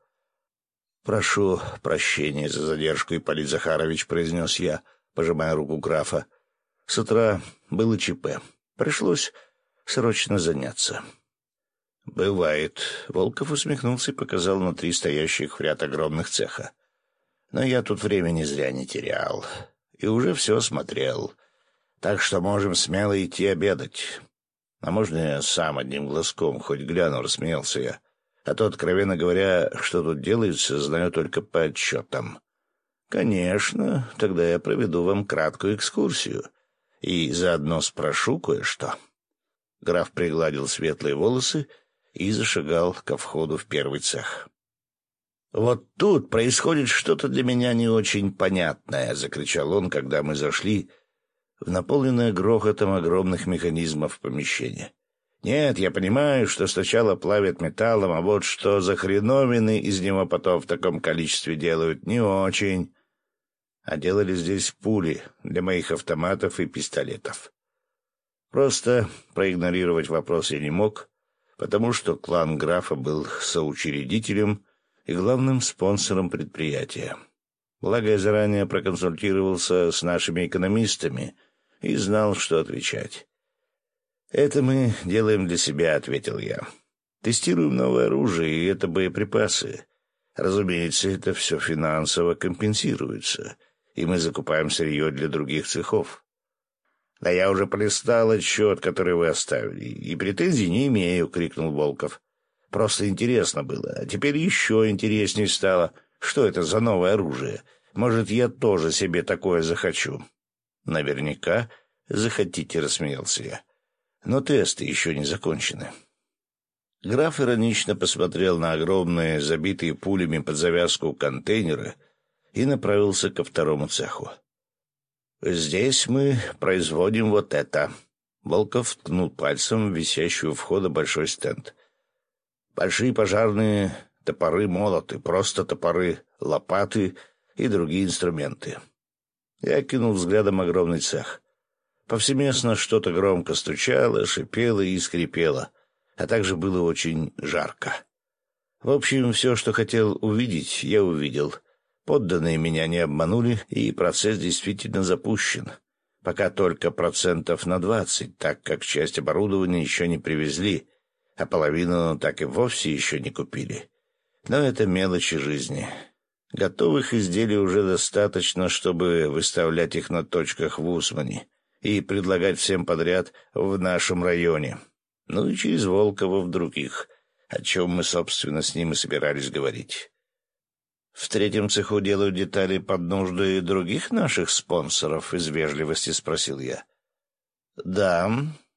«Прошу прощения за задержку, Ипполит Захарович», — произнес я, пожимая руку графа. «С утра было ЧП. Пришлось срочно заняться». «Бывает», — Волков усмехнулся и показал на три стоящих в ряд огромных цеха. «Но я тут времени зря не терял и уже все смотрел, так что можем смело идти обедать. А можно я сам одним глазком хоть гляну?» — рассмеялся я. «А то, откровенно говоря, что тут делается, знаю только по отчетам». «Конечно, тогда я проведу вам краткую экскурсию и заодно спрошу кое-что». Граф пригладил светлые волосы и зашагал ко входу в первый цех. «Вот тут происходит что-то для меня не очень понятное», — закричал он, когда мы зашли в наполненное грохотом огромных механизмов помещение. «Нет, я понимаю, что сначала плавят металлом, а вот что за хреновины из него потом в таком количестве делают, не очень. А делали здесь пули для моих автоматов и пистолетов». Просто проигнорировать вопрос я не мог, потому что клан графа был соучредителем и главным спонсором предприятия. Благо, я заранее проконсультировался с нашими экономистами и знал, что отвечать. «Это мы делаем для себя», — ответил я. «Тестируем новое оружие, и это боеприпасы. Разумеется, это все финансово компенсируется, и мы закупаем сырье для других цехов». «Да я уже полистал отчет, который вы оставили, и претензий не имею», — крикнул Волков. «Просто интересно было, а теперь еще интереснее стало. Что это за новое оружие? Может, я тоже себе такое захочу?» «Наверняка захотите», — рассмеялся я. «Но тесты еще не закончены». Граф иронично посмотрел на огромные, забитые пулями под завязку контейнеры и направился ко второму цеху. «Здесь мы производим вот это». Волков ткнул пальцем в висящий у входа большой стенд. «Большие пожарные топоры, молоты, просто топоры, лопаты и другие инструменты». Я кинул взглядом огромный цех. Повсеместно что-то громко стучало, шипело и скрипело, а также было очень жарко. В общем, все, что хотел увидеть, я увидел. Подданные меня не обманули, и процесс действительно запущен. Пока только процентов на двадцать, так как часть оборудования еще не привезли, а половину так и вовсе еще не купили. Но это мелочи жизни. Готовых изделий уже достаточно, чтобы выставлять их на точках в Усмани и предлагать всем подряд в нашем районе. Ну и через Волкова в других, о чем мы, собственно, с ним и собирались говорить. «В третьем цеху делают детали под нужды других наших спонсоров?» — из вежливости спросил я. «Да.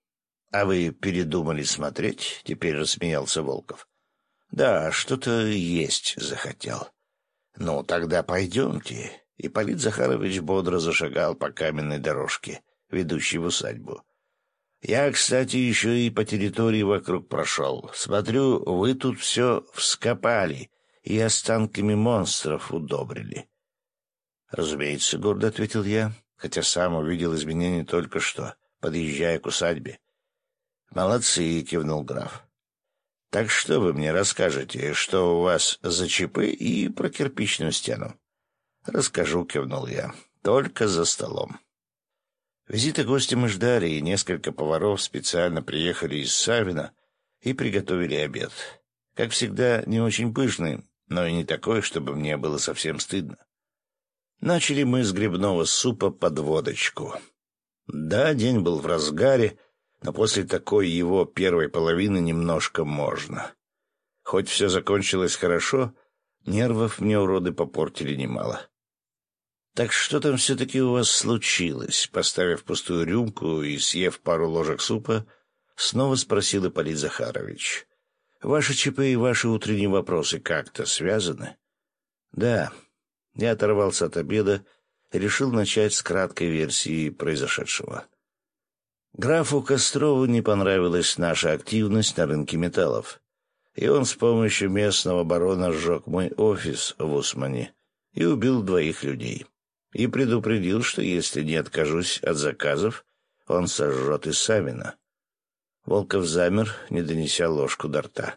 А вы передумали смотреть?» — теперь рассмеялся Волков. «Да, что-то есть захотел». «Ну, тогда пойдемте». Ипполит Захарович бодро зашагал по каменной дорожке, ведущей в усадьбу. «Я, кстати, еще и по территории вокруг прошел. Смотрю, вы тут все вскопали и останками монстров удобрили». «Разумеется», — гордо ответил я, хотя сам увидел изменения только что, подъезжая к усадьбе. «Молодцы», — кивнул граф. «Так что вы мне расскажете, что у вас за ЧП и про кирпичную стену?» «Расскажу», — кивнул я, — «только за столом». Визита гостя мы ждали, и несколько поваров специально приехали из Савина и приготовили обед. Как всегда, не очень пышный, но и не такой, чтобы мне было совсем стыдно. Начали мы с грибного супа под водочку. Да, день был в разгаре, Но после такой его первой половины немножко можно. Хоть все закончилось хорошо, нервов мне уроды попортили немало. «Так что там все-таки у вас случилось?» Поставив пустую рюмку и съев пару ложек супа, снова спросил Ипполит Захарович. «Ваши ЧП и ваши утренние вопросы как-то связаны?» «Да». Я оторвался от обеда и решил начать с краткой версии произошедшего. Графу Кострову не понравилась наша активность на рынке металлов, и он с помощью местного барона сжег мой офис в Усмане и убил двоих людей. И предупредил, что если не откажусь от заказов, он сожжет и Савина. Волков замер, не донеся ложку до рта.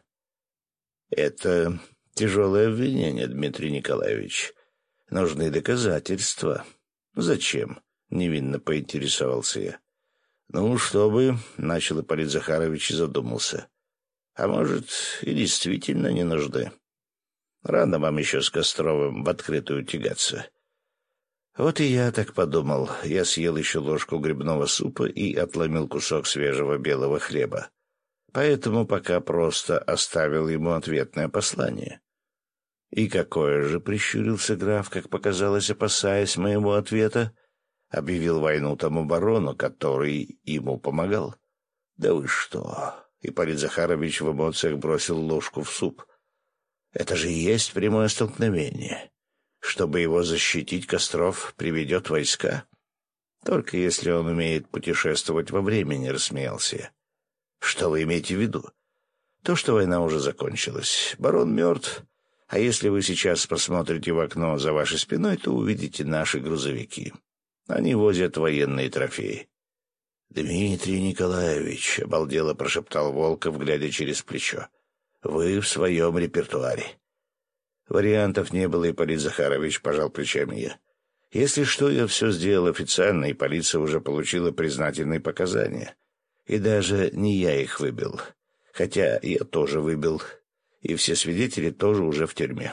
«Это тяжелое обвинение, Дмитрий Николаевич. Нужны доказательства». «Зачем?» — невинно поинтересовался я. «Ну, чтобы...» — начал Ипполит Захарович и задумался. «А может, и действительно не нужны. Рано вам еще с Костровым в открытую тягаться». Вот и я так подумал. Я съел еще ложку грибного супа и отломил кусок свежего белого хлеба. Поэтому пока просто оставил ему ответное послание. «И какое же?» — прищурился граф, как показалось, опасаясь моего ответа. «Объявил войну тому барону, который ему помогал». «Да вы что?» — Ипполит Захарович в эмоциях бросил ложку в суп. «Это же и есть прямое столкновение. Чтобы его защитить, Костров приведет войска? Только если он умеет путешествовать во времени», — рассмеялся я. «Что вы имеете в виду?» «То, что война уже закончилась. Барон мертв, а если вы сейчас посмотрите в окно за вашей спиной, то увидите наши грузовики. Они возят военные трофеи». «Дмитрий Николаевич», — обалдело прошептал Волков, глядя через плечо, — «вы в своем репертуаре». «Вариантов не было, Ипполит Захарович», — пожал плечами я. «Если что, я все сделал официально, и полиция уже получила признательные показания. И даже не я их выбил. Хотя я тоже выбил, и все свидетели тоже уже в тюрьме».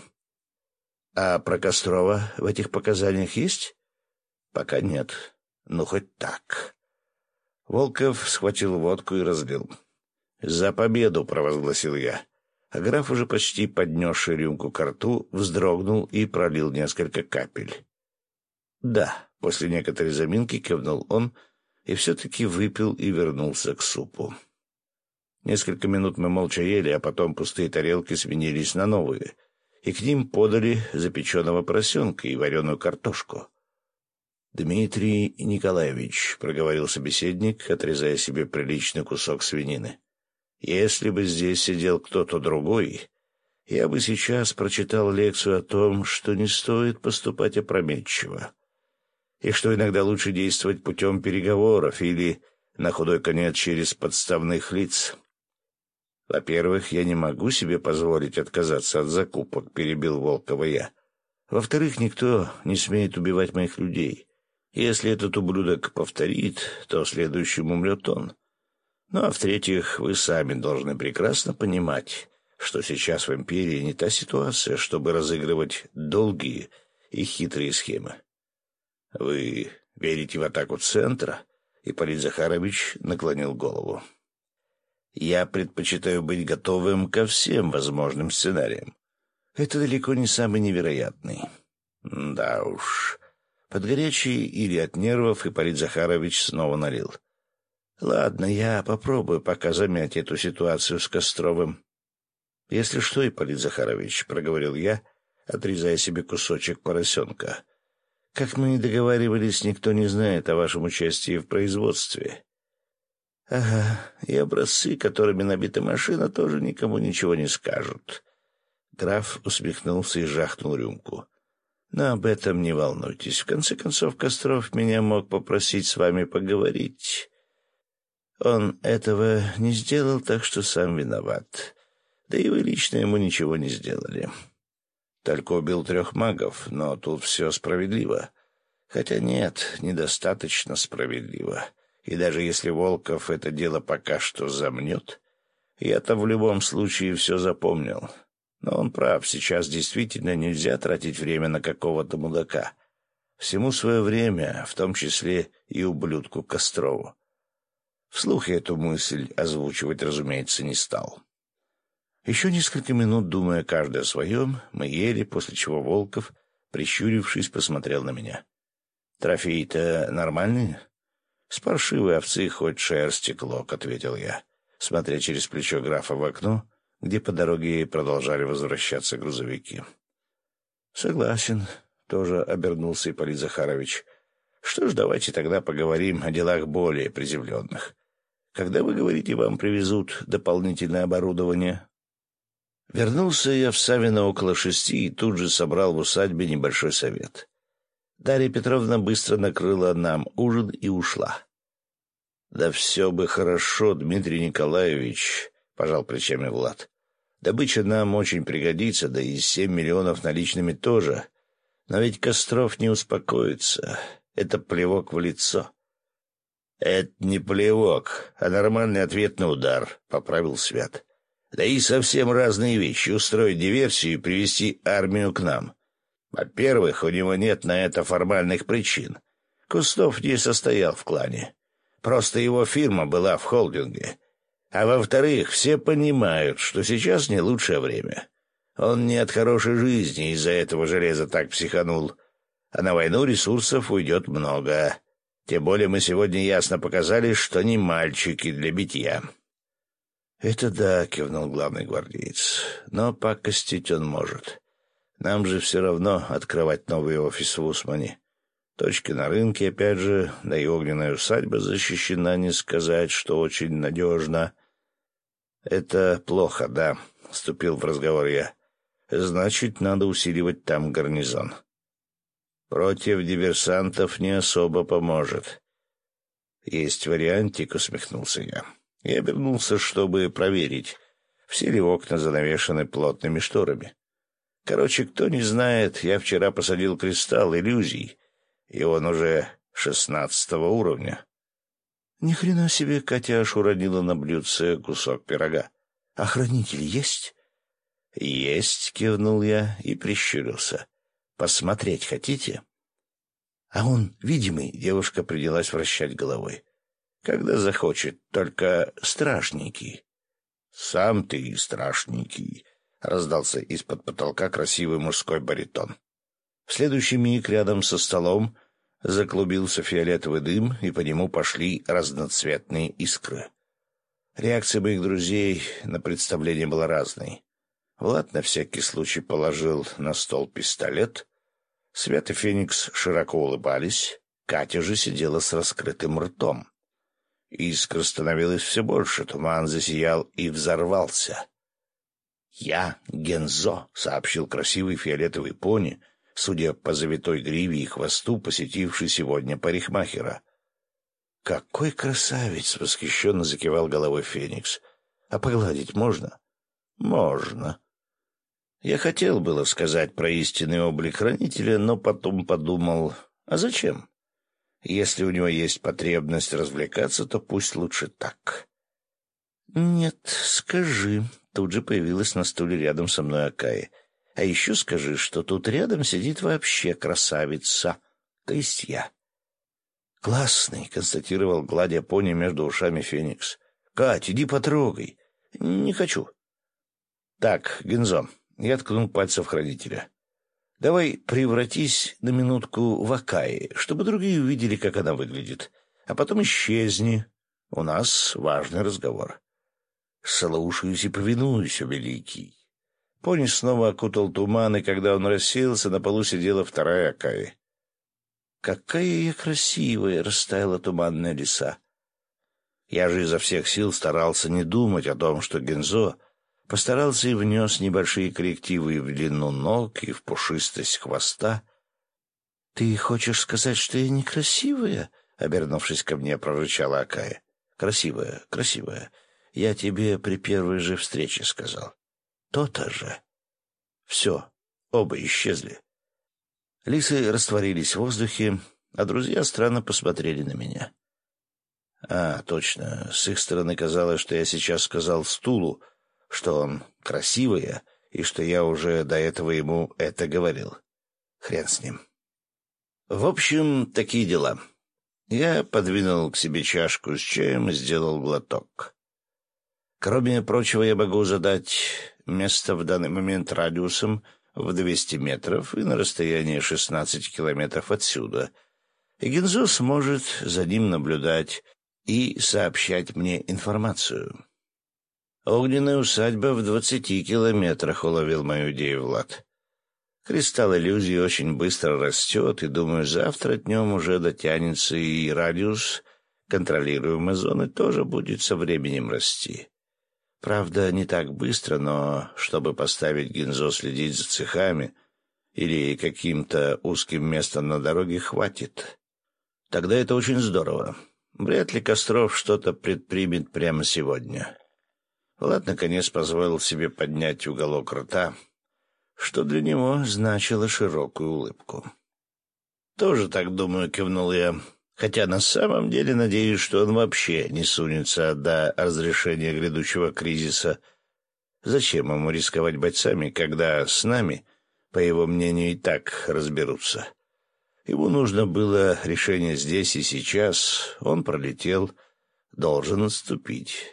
«А про Кострова в этих показаниях есть?» «Пока нет. Ну, хоть так». Волков схватил водку и разлил. «За победу!» — провозгласил я. А граф, уже почти поднесший рюмку ко рту, вздрогнул и пролил несколько капель. «Да», — после некоторой заминки кивнул он, и все-таки выпил и вернулся к супу. Несколько минут мы молча ели, а потом пустые тарелки сменились на новые, и к ним подали запеченного поросенка и вареную картошку. «Дмитрий Николаевич», — проговорил собеседник, отрезая себе приличный кусок свинины, — «если бы здесь сидел кто-то другой, я бы сейчас прочитал лекцию о том, что не стоит поступать опрометчиво, и что иногда лучше действовать путем переговоров или, на худой конец, через подставных лиц». «Во-первых, я не могу себе позволить отказаться от закупок», — перебил Волкова я. «Во-вторых, никто не смеет убивать моих людей. Если этот ублюдок повторит, то следующим умрет он. Ну а в-третьих, вы сами должны прекрасно понимать, что сейчас в империи не та ситуация, чтобы разыгрывать долгие и хитрые схемы». «Вы верите в атаку центра?» — Ипполит Захарович наклонил голову. «Я предпочитаю быть готовым ко всем возможным сценариям. Это далеко не самый невероятный». «Да уж». Под горячей или от нервов Ипполит Захарович снова налил. «Ладно, я попробую пока замять эту ситуацию с Костровым». «Если что, Ипполит Захарович», — проговорил я, отрезая себе кусочек поросенка, — «как мы и договаривались, никто не знает о вашем участии в производстве». «Ага, и образцы, которыми набита машина, тоже никому ничего не скажут». Граф усмехнулся и жахнул рюмку. «Но об этом не волнуйтесь. В конце концов, Костров меня мог попросить с вами поговорить. Он этого не сделал, так что сам виноват. Да и вы лично ему ничего не сделали. Только убил трех магов, но тут все справедливо. Хотя нет, недостаточно справедливо. И даже если Волков это дело пока что замнет, я-то в любом случае все запомнил. Но он прав, сейчас действительно нельзя тратить время на какого-то мудака. Всему свое время, в том числе и ублюдку Кострову. Вслух я эту мысль озвучивать, разумеется, не стал. Еще несколько минут, думая каждый о своем, мы ели, после чего Волков, прищурившись, посмотрел на меня. «Трофеи-то нормальные?» «С паршивой овцы хоть шерсти клок», — ответил я, смотря через плечо графа в окно, где по дороге продолжали возвращаться грузовики. «Согласен», — тоже обернулся Ипполит Захарович. «Что ж, давайте тогда поговорим о делах более приземленных. Когда, вы говорите, вам привезут дополнительное оборудование?» Вернулся я в Савино около шести и тут же собрал в усадьбе небольшой совет. Дарья Петровна быстро накрыла нам ужин и ушла. «Да все бы хорошо, Дмитрий Николаевич», — пожал плечами Влад. «Добыча нам очень пригодится, да и семь миллионов наличными тоже. Но ведь Костров не успокоится. Это плевок в лицо». «Это не плевок, а нормальный ответный удар», — поправил Свят. «Да и совсем разные вещи — устроить диверсию и привести армию к нам. Во-первых, у него нет на это формальных причин. Кустов не состоял в клане. Просто его фирма была в холдинге. А во-вторых, все понимают, что сейчас не лучшее время. Он не от хорошей жизни из-за этого железа так психанул. А на войну ресурсов уйдет много. Тем более мы сегодня ясно показали, что не мальчики для битья». «Это да», — кивнул главный гвардеец. «Но пакостить он может. Нам же все равно открывать новый офис в Усмане. Точки на рынке, опять же, да и огненная усадьба защищена, не сказать, что очень надежно». «Это плохо, да», — вступил в разговор я. «Значит, надо усиливать там гарнизон». «Против диверсантов не особо поможет». «Есть вариантик», — усмехнулся я. Я обернулся, чтобы проверить, все ли окна занавешены плотными шторами. Короче, кто не знает, я вчера посадил кристалл иллюзий, и он уже шестнадцатого уровня. Ни хрена себе, Катя аж уронила на блюдце кусок пирога. «Охранитель есть?» «Есть», — кивнул я и прищурился. «Посмотреть хотите?» «А он видимый?» — девушка принялась вращать головой. «Когда захочет, только страшненький». «Сам ты и страшненький», — раздался из-под потолка красивый мужской баритон. В следующий миг рядом со столом заклубился фиолетовый дым, и по нему пошли разноцветные искры. Реакция моих друзей на представление была разной. Влад на всякий случай положил на стол пистолет. Свят и Феникс широко улыбались. Катя же сидела с раскрытым ртом. Искр становилось все больше, туман засиял и взорвался. «Я Гензо», — сообщил красивый фиолетовый пони, судя по завитой гриве и хвосту, посетивший сегодня парикмахера. «Какой красавец!» — восхищенно закивал головой Феникс. «А погладить можно?» «Можно». Я хотел было сказать про истинный облик хранителя, но потом подумал, а зачем? Если у него есть потребность развлекаться, то пусть лучше так. «Нет, скажи», — тут же появилась на стуле рядом со мной Акаи. «А еще скажи, что тут рядом сидит вообще красавица, то есть я». «Классный», — констатировал, гладя пони между ушами Феникс. «Кать, иди потрогай». «Не хочу». «Так, Гензо», — я ткнул пальцем в хранителя. «Давай превратись на минутку в Акаи, чтобы другие увидели, как она выглядит. А потом исчезни. У нас важный разговор». «Слушаюсь и повинуюсь, о великий». Пони снова окутал туман, и когда он рассеялся, на полу сидела вторая Акаи. «Какая я красивая!» — растаяла туманная лиса. Я же изо всех сил старался не думать о том, что Гензо постарался и внес небольшие коррективы и в длину ног, и в пушистость хвоста. «Ты хочешь сказать, что я некрасивая?» — обернувшись ко мне, прорычала Акая. «Красивая, красивая. Я тебе при первой же встрече сказал». «То-то же». Все, оба исчезли. Лисы растворились в воздухе, а друзья странно посмотрели на меня. А, точно, с их стороны казалось, что я сейчас сказал стулу, что он красивая, и что я уже до этого ему это говорил. Хрен с ним. В общем, такие дела. Я подвинул к себе чашку с чаем и сделал глоток. Кроме прочего, я могу задать место в данный момент радиусом в двести метров и на расстоянии шестнадцать километров отсюда. И Гинзо сможет за ним наблюдать и сообщать мне информацию. «Огненная усадьба в двадцати километрах», — уловил мою идею Влад. «Кристалл иллюзии очень быстро растет, и, думаю, завтра днем уже дотянется, и радиус контролируемой зоны тоже будет со временем расти. Правда, не так быстро, но чтобы поставить Гинзо следить за цехами или каким-то узким местом на дороге, хватит. Тогда это очень здорово. Вряд ли Костров что-то предпримет прямо сегодня». Влад наконец позволил себе поднять уголок рта, что для него значило широкую улыбку. «Тоже так думаю», — кивнул я, хотя на самом деле надеюсь, что он вообще не сунется до разрешения грядущего кризиса. Зачем ему рисковать бойцами, когда с нами, по его мнению, и так разберутся? Ему нужно было решение здесь и сейчас, он пролетел, должен отступить.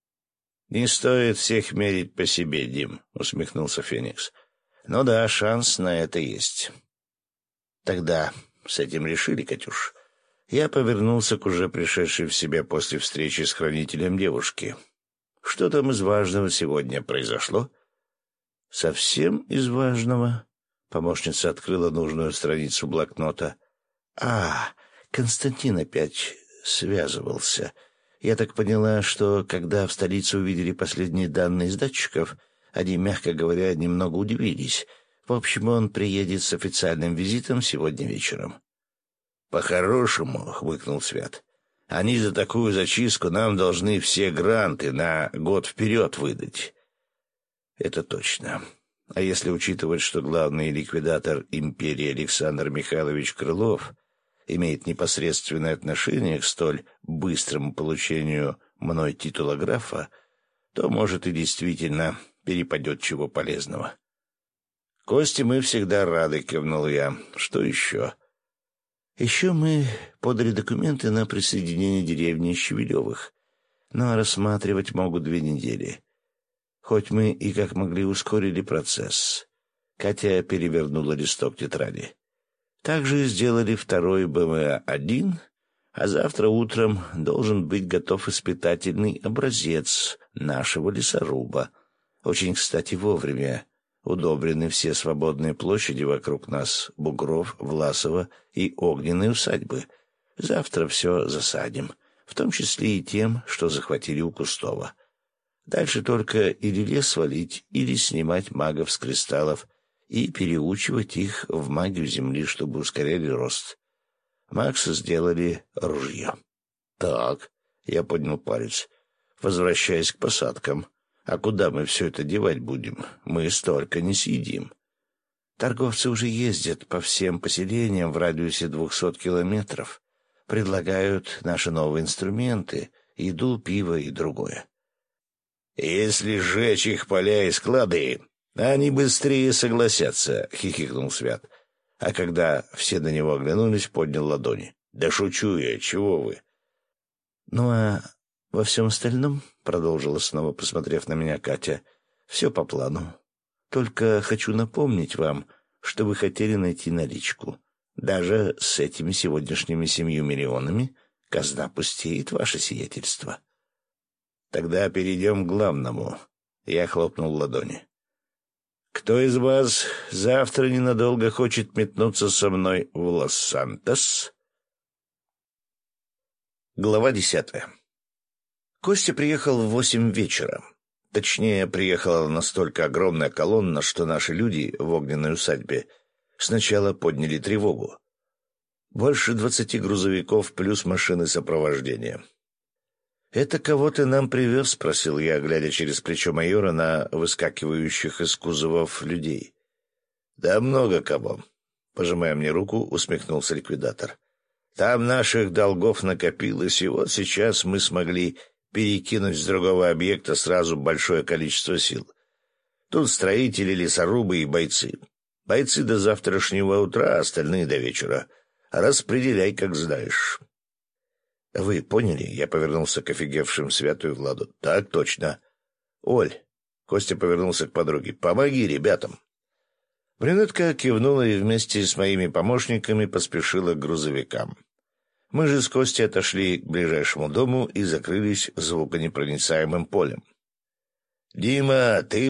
«Не стоит всех мерить по себе, Дим», — усмехнулся Феникс. «Ну да, шанс на это есть». «Тогда с этим решили, Катюш». Я повернулся к уже пришедшей в себя после встречи с хранителем девушки. «Что там из важного сегодня произошло?» «Совсем из важного?» Помощница открыла нужную страницу блокнота. «А, Константин опять связывался. Я так поняла, что, когда в столице увидели последние данные из датчиков, они, мягко говоря, немного удивились. В общем, он приедет с официальным визитом сегодня вечером». «По-хорошему», — хмыкнул Свят, — «они за такую зачистку нам должны все гранты на год вперед выдать». «Это точно. А если учитывать, что главный ликвидатор империи Александр Михайлович Крылов имеет непосредственное отношение к столь быстрому получению мной титула графа, то, может, и действительно перепадет чего полезного». «Кости мы всегда рады», — кивнул я. «Что еще?» «Еще мы подали документы на присоединение деревни Щевелевых, но рассматривать могут две недели. Хоть мы и как могли ускорили процесс». Катя перевернула листок тетради. «Также сделали второй бэ вэ а один, а завтра утром должен быть готов испытательный образец нашего лесоруба. Очень, кстати, вовремя. Удобрены все свободные площади вокруг нас, Бугров, Власова и Огненной усадьбы. Завтра все засадим, в том числе и тем, что захватили у Кустова. Дальше только или лес валить, или снимать магов с кристаллов и переучивать их в магию земли, чтобы ускоряли рост. Максу сделали ружье». «Так», — я поднял палец, возвращаясь к посадкам. «А куда мы все это девать будем? Мы столько не съедим». «Торговцы уже ездят по всем поселениям в радиусе двухсот километров. Предлагают наши новые инструменты, еду, пиво и другое». «Если сжечь их поля и склады, они быстрее согласятся», — хихикнул Свят. А когда все на него оглянулись, поднял ладони. «Да шучу я, чего вы?» «Ну а во всем остальном, — продолжила снова, посмотрев на меня Катя, — все по плану. Только хочу напомнить вам, что вы хотели найти наличку. Даже с этими сегодняшними семью миллионами казна пустеет, ваше сиятельство». «Тогда перейдем к главному». Я хлопнул ладони. «Кто из вас завтра ненадолго хочет метнуться со мной в Лос-Сантос?» Глава десятая. Костя приехал в восемь вечера. Точнее, приехала настолько огромная колонна, что наши люди в Огненной усадьбе сначала подняли тревогу. Больше двадцати грузовиков плюс машины сопровождения. «Это кого ты нам привез?» — спросил я, глядя через плечо майора на выскакивающих из кузовов людей. «Да много кого», — пожимая мне руку, усмехнулся ликвидатор. «Там наших долгов накопилось, и вот сейчас мы смогли перекинуть с другого объекта сразу большое количество сил. Тут строители, лесорубы и бойцы. Бойцы до завтрашнего утра, остальные до вечера. Распределяй, как знаешь». Вы поняли? Я повернулся к офигевшим Святу и Владу. Так точно. Оль, Костя повернулся к подруге. Помоги ребятам. Брюнетка кивнула и вместе с моими помощниками поспешила к грузовикам. Мы же с Костей отошли к ближайшему дому и закрылись звуконепроницаемым полем. — Дима, ты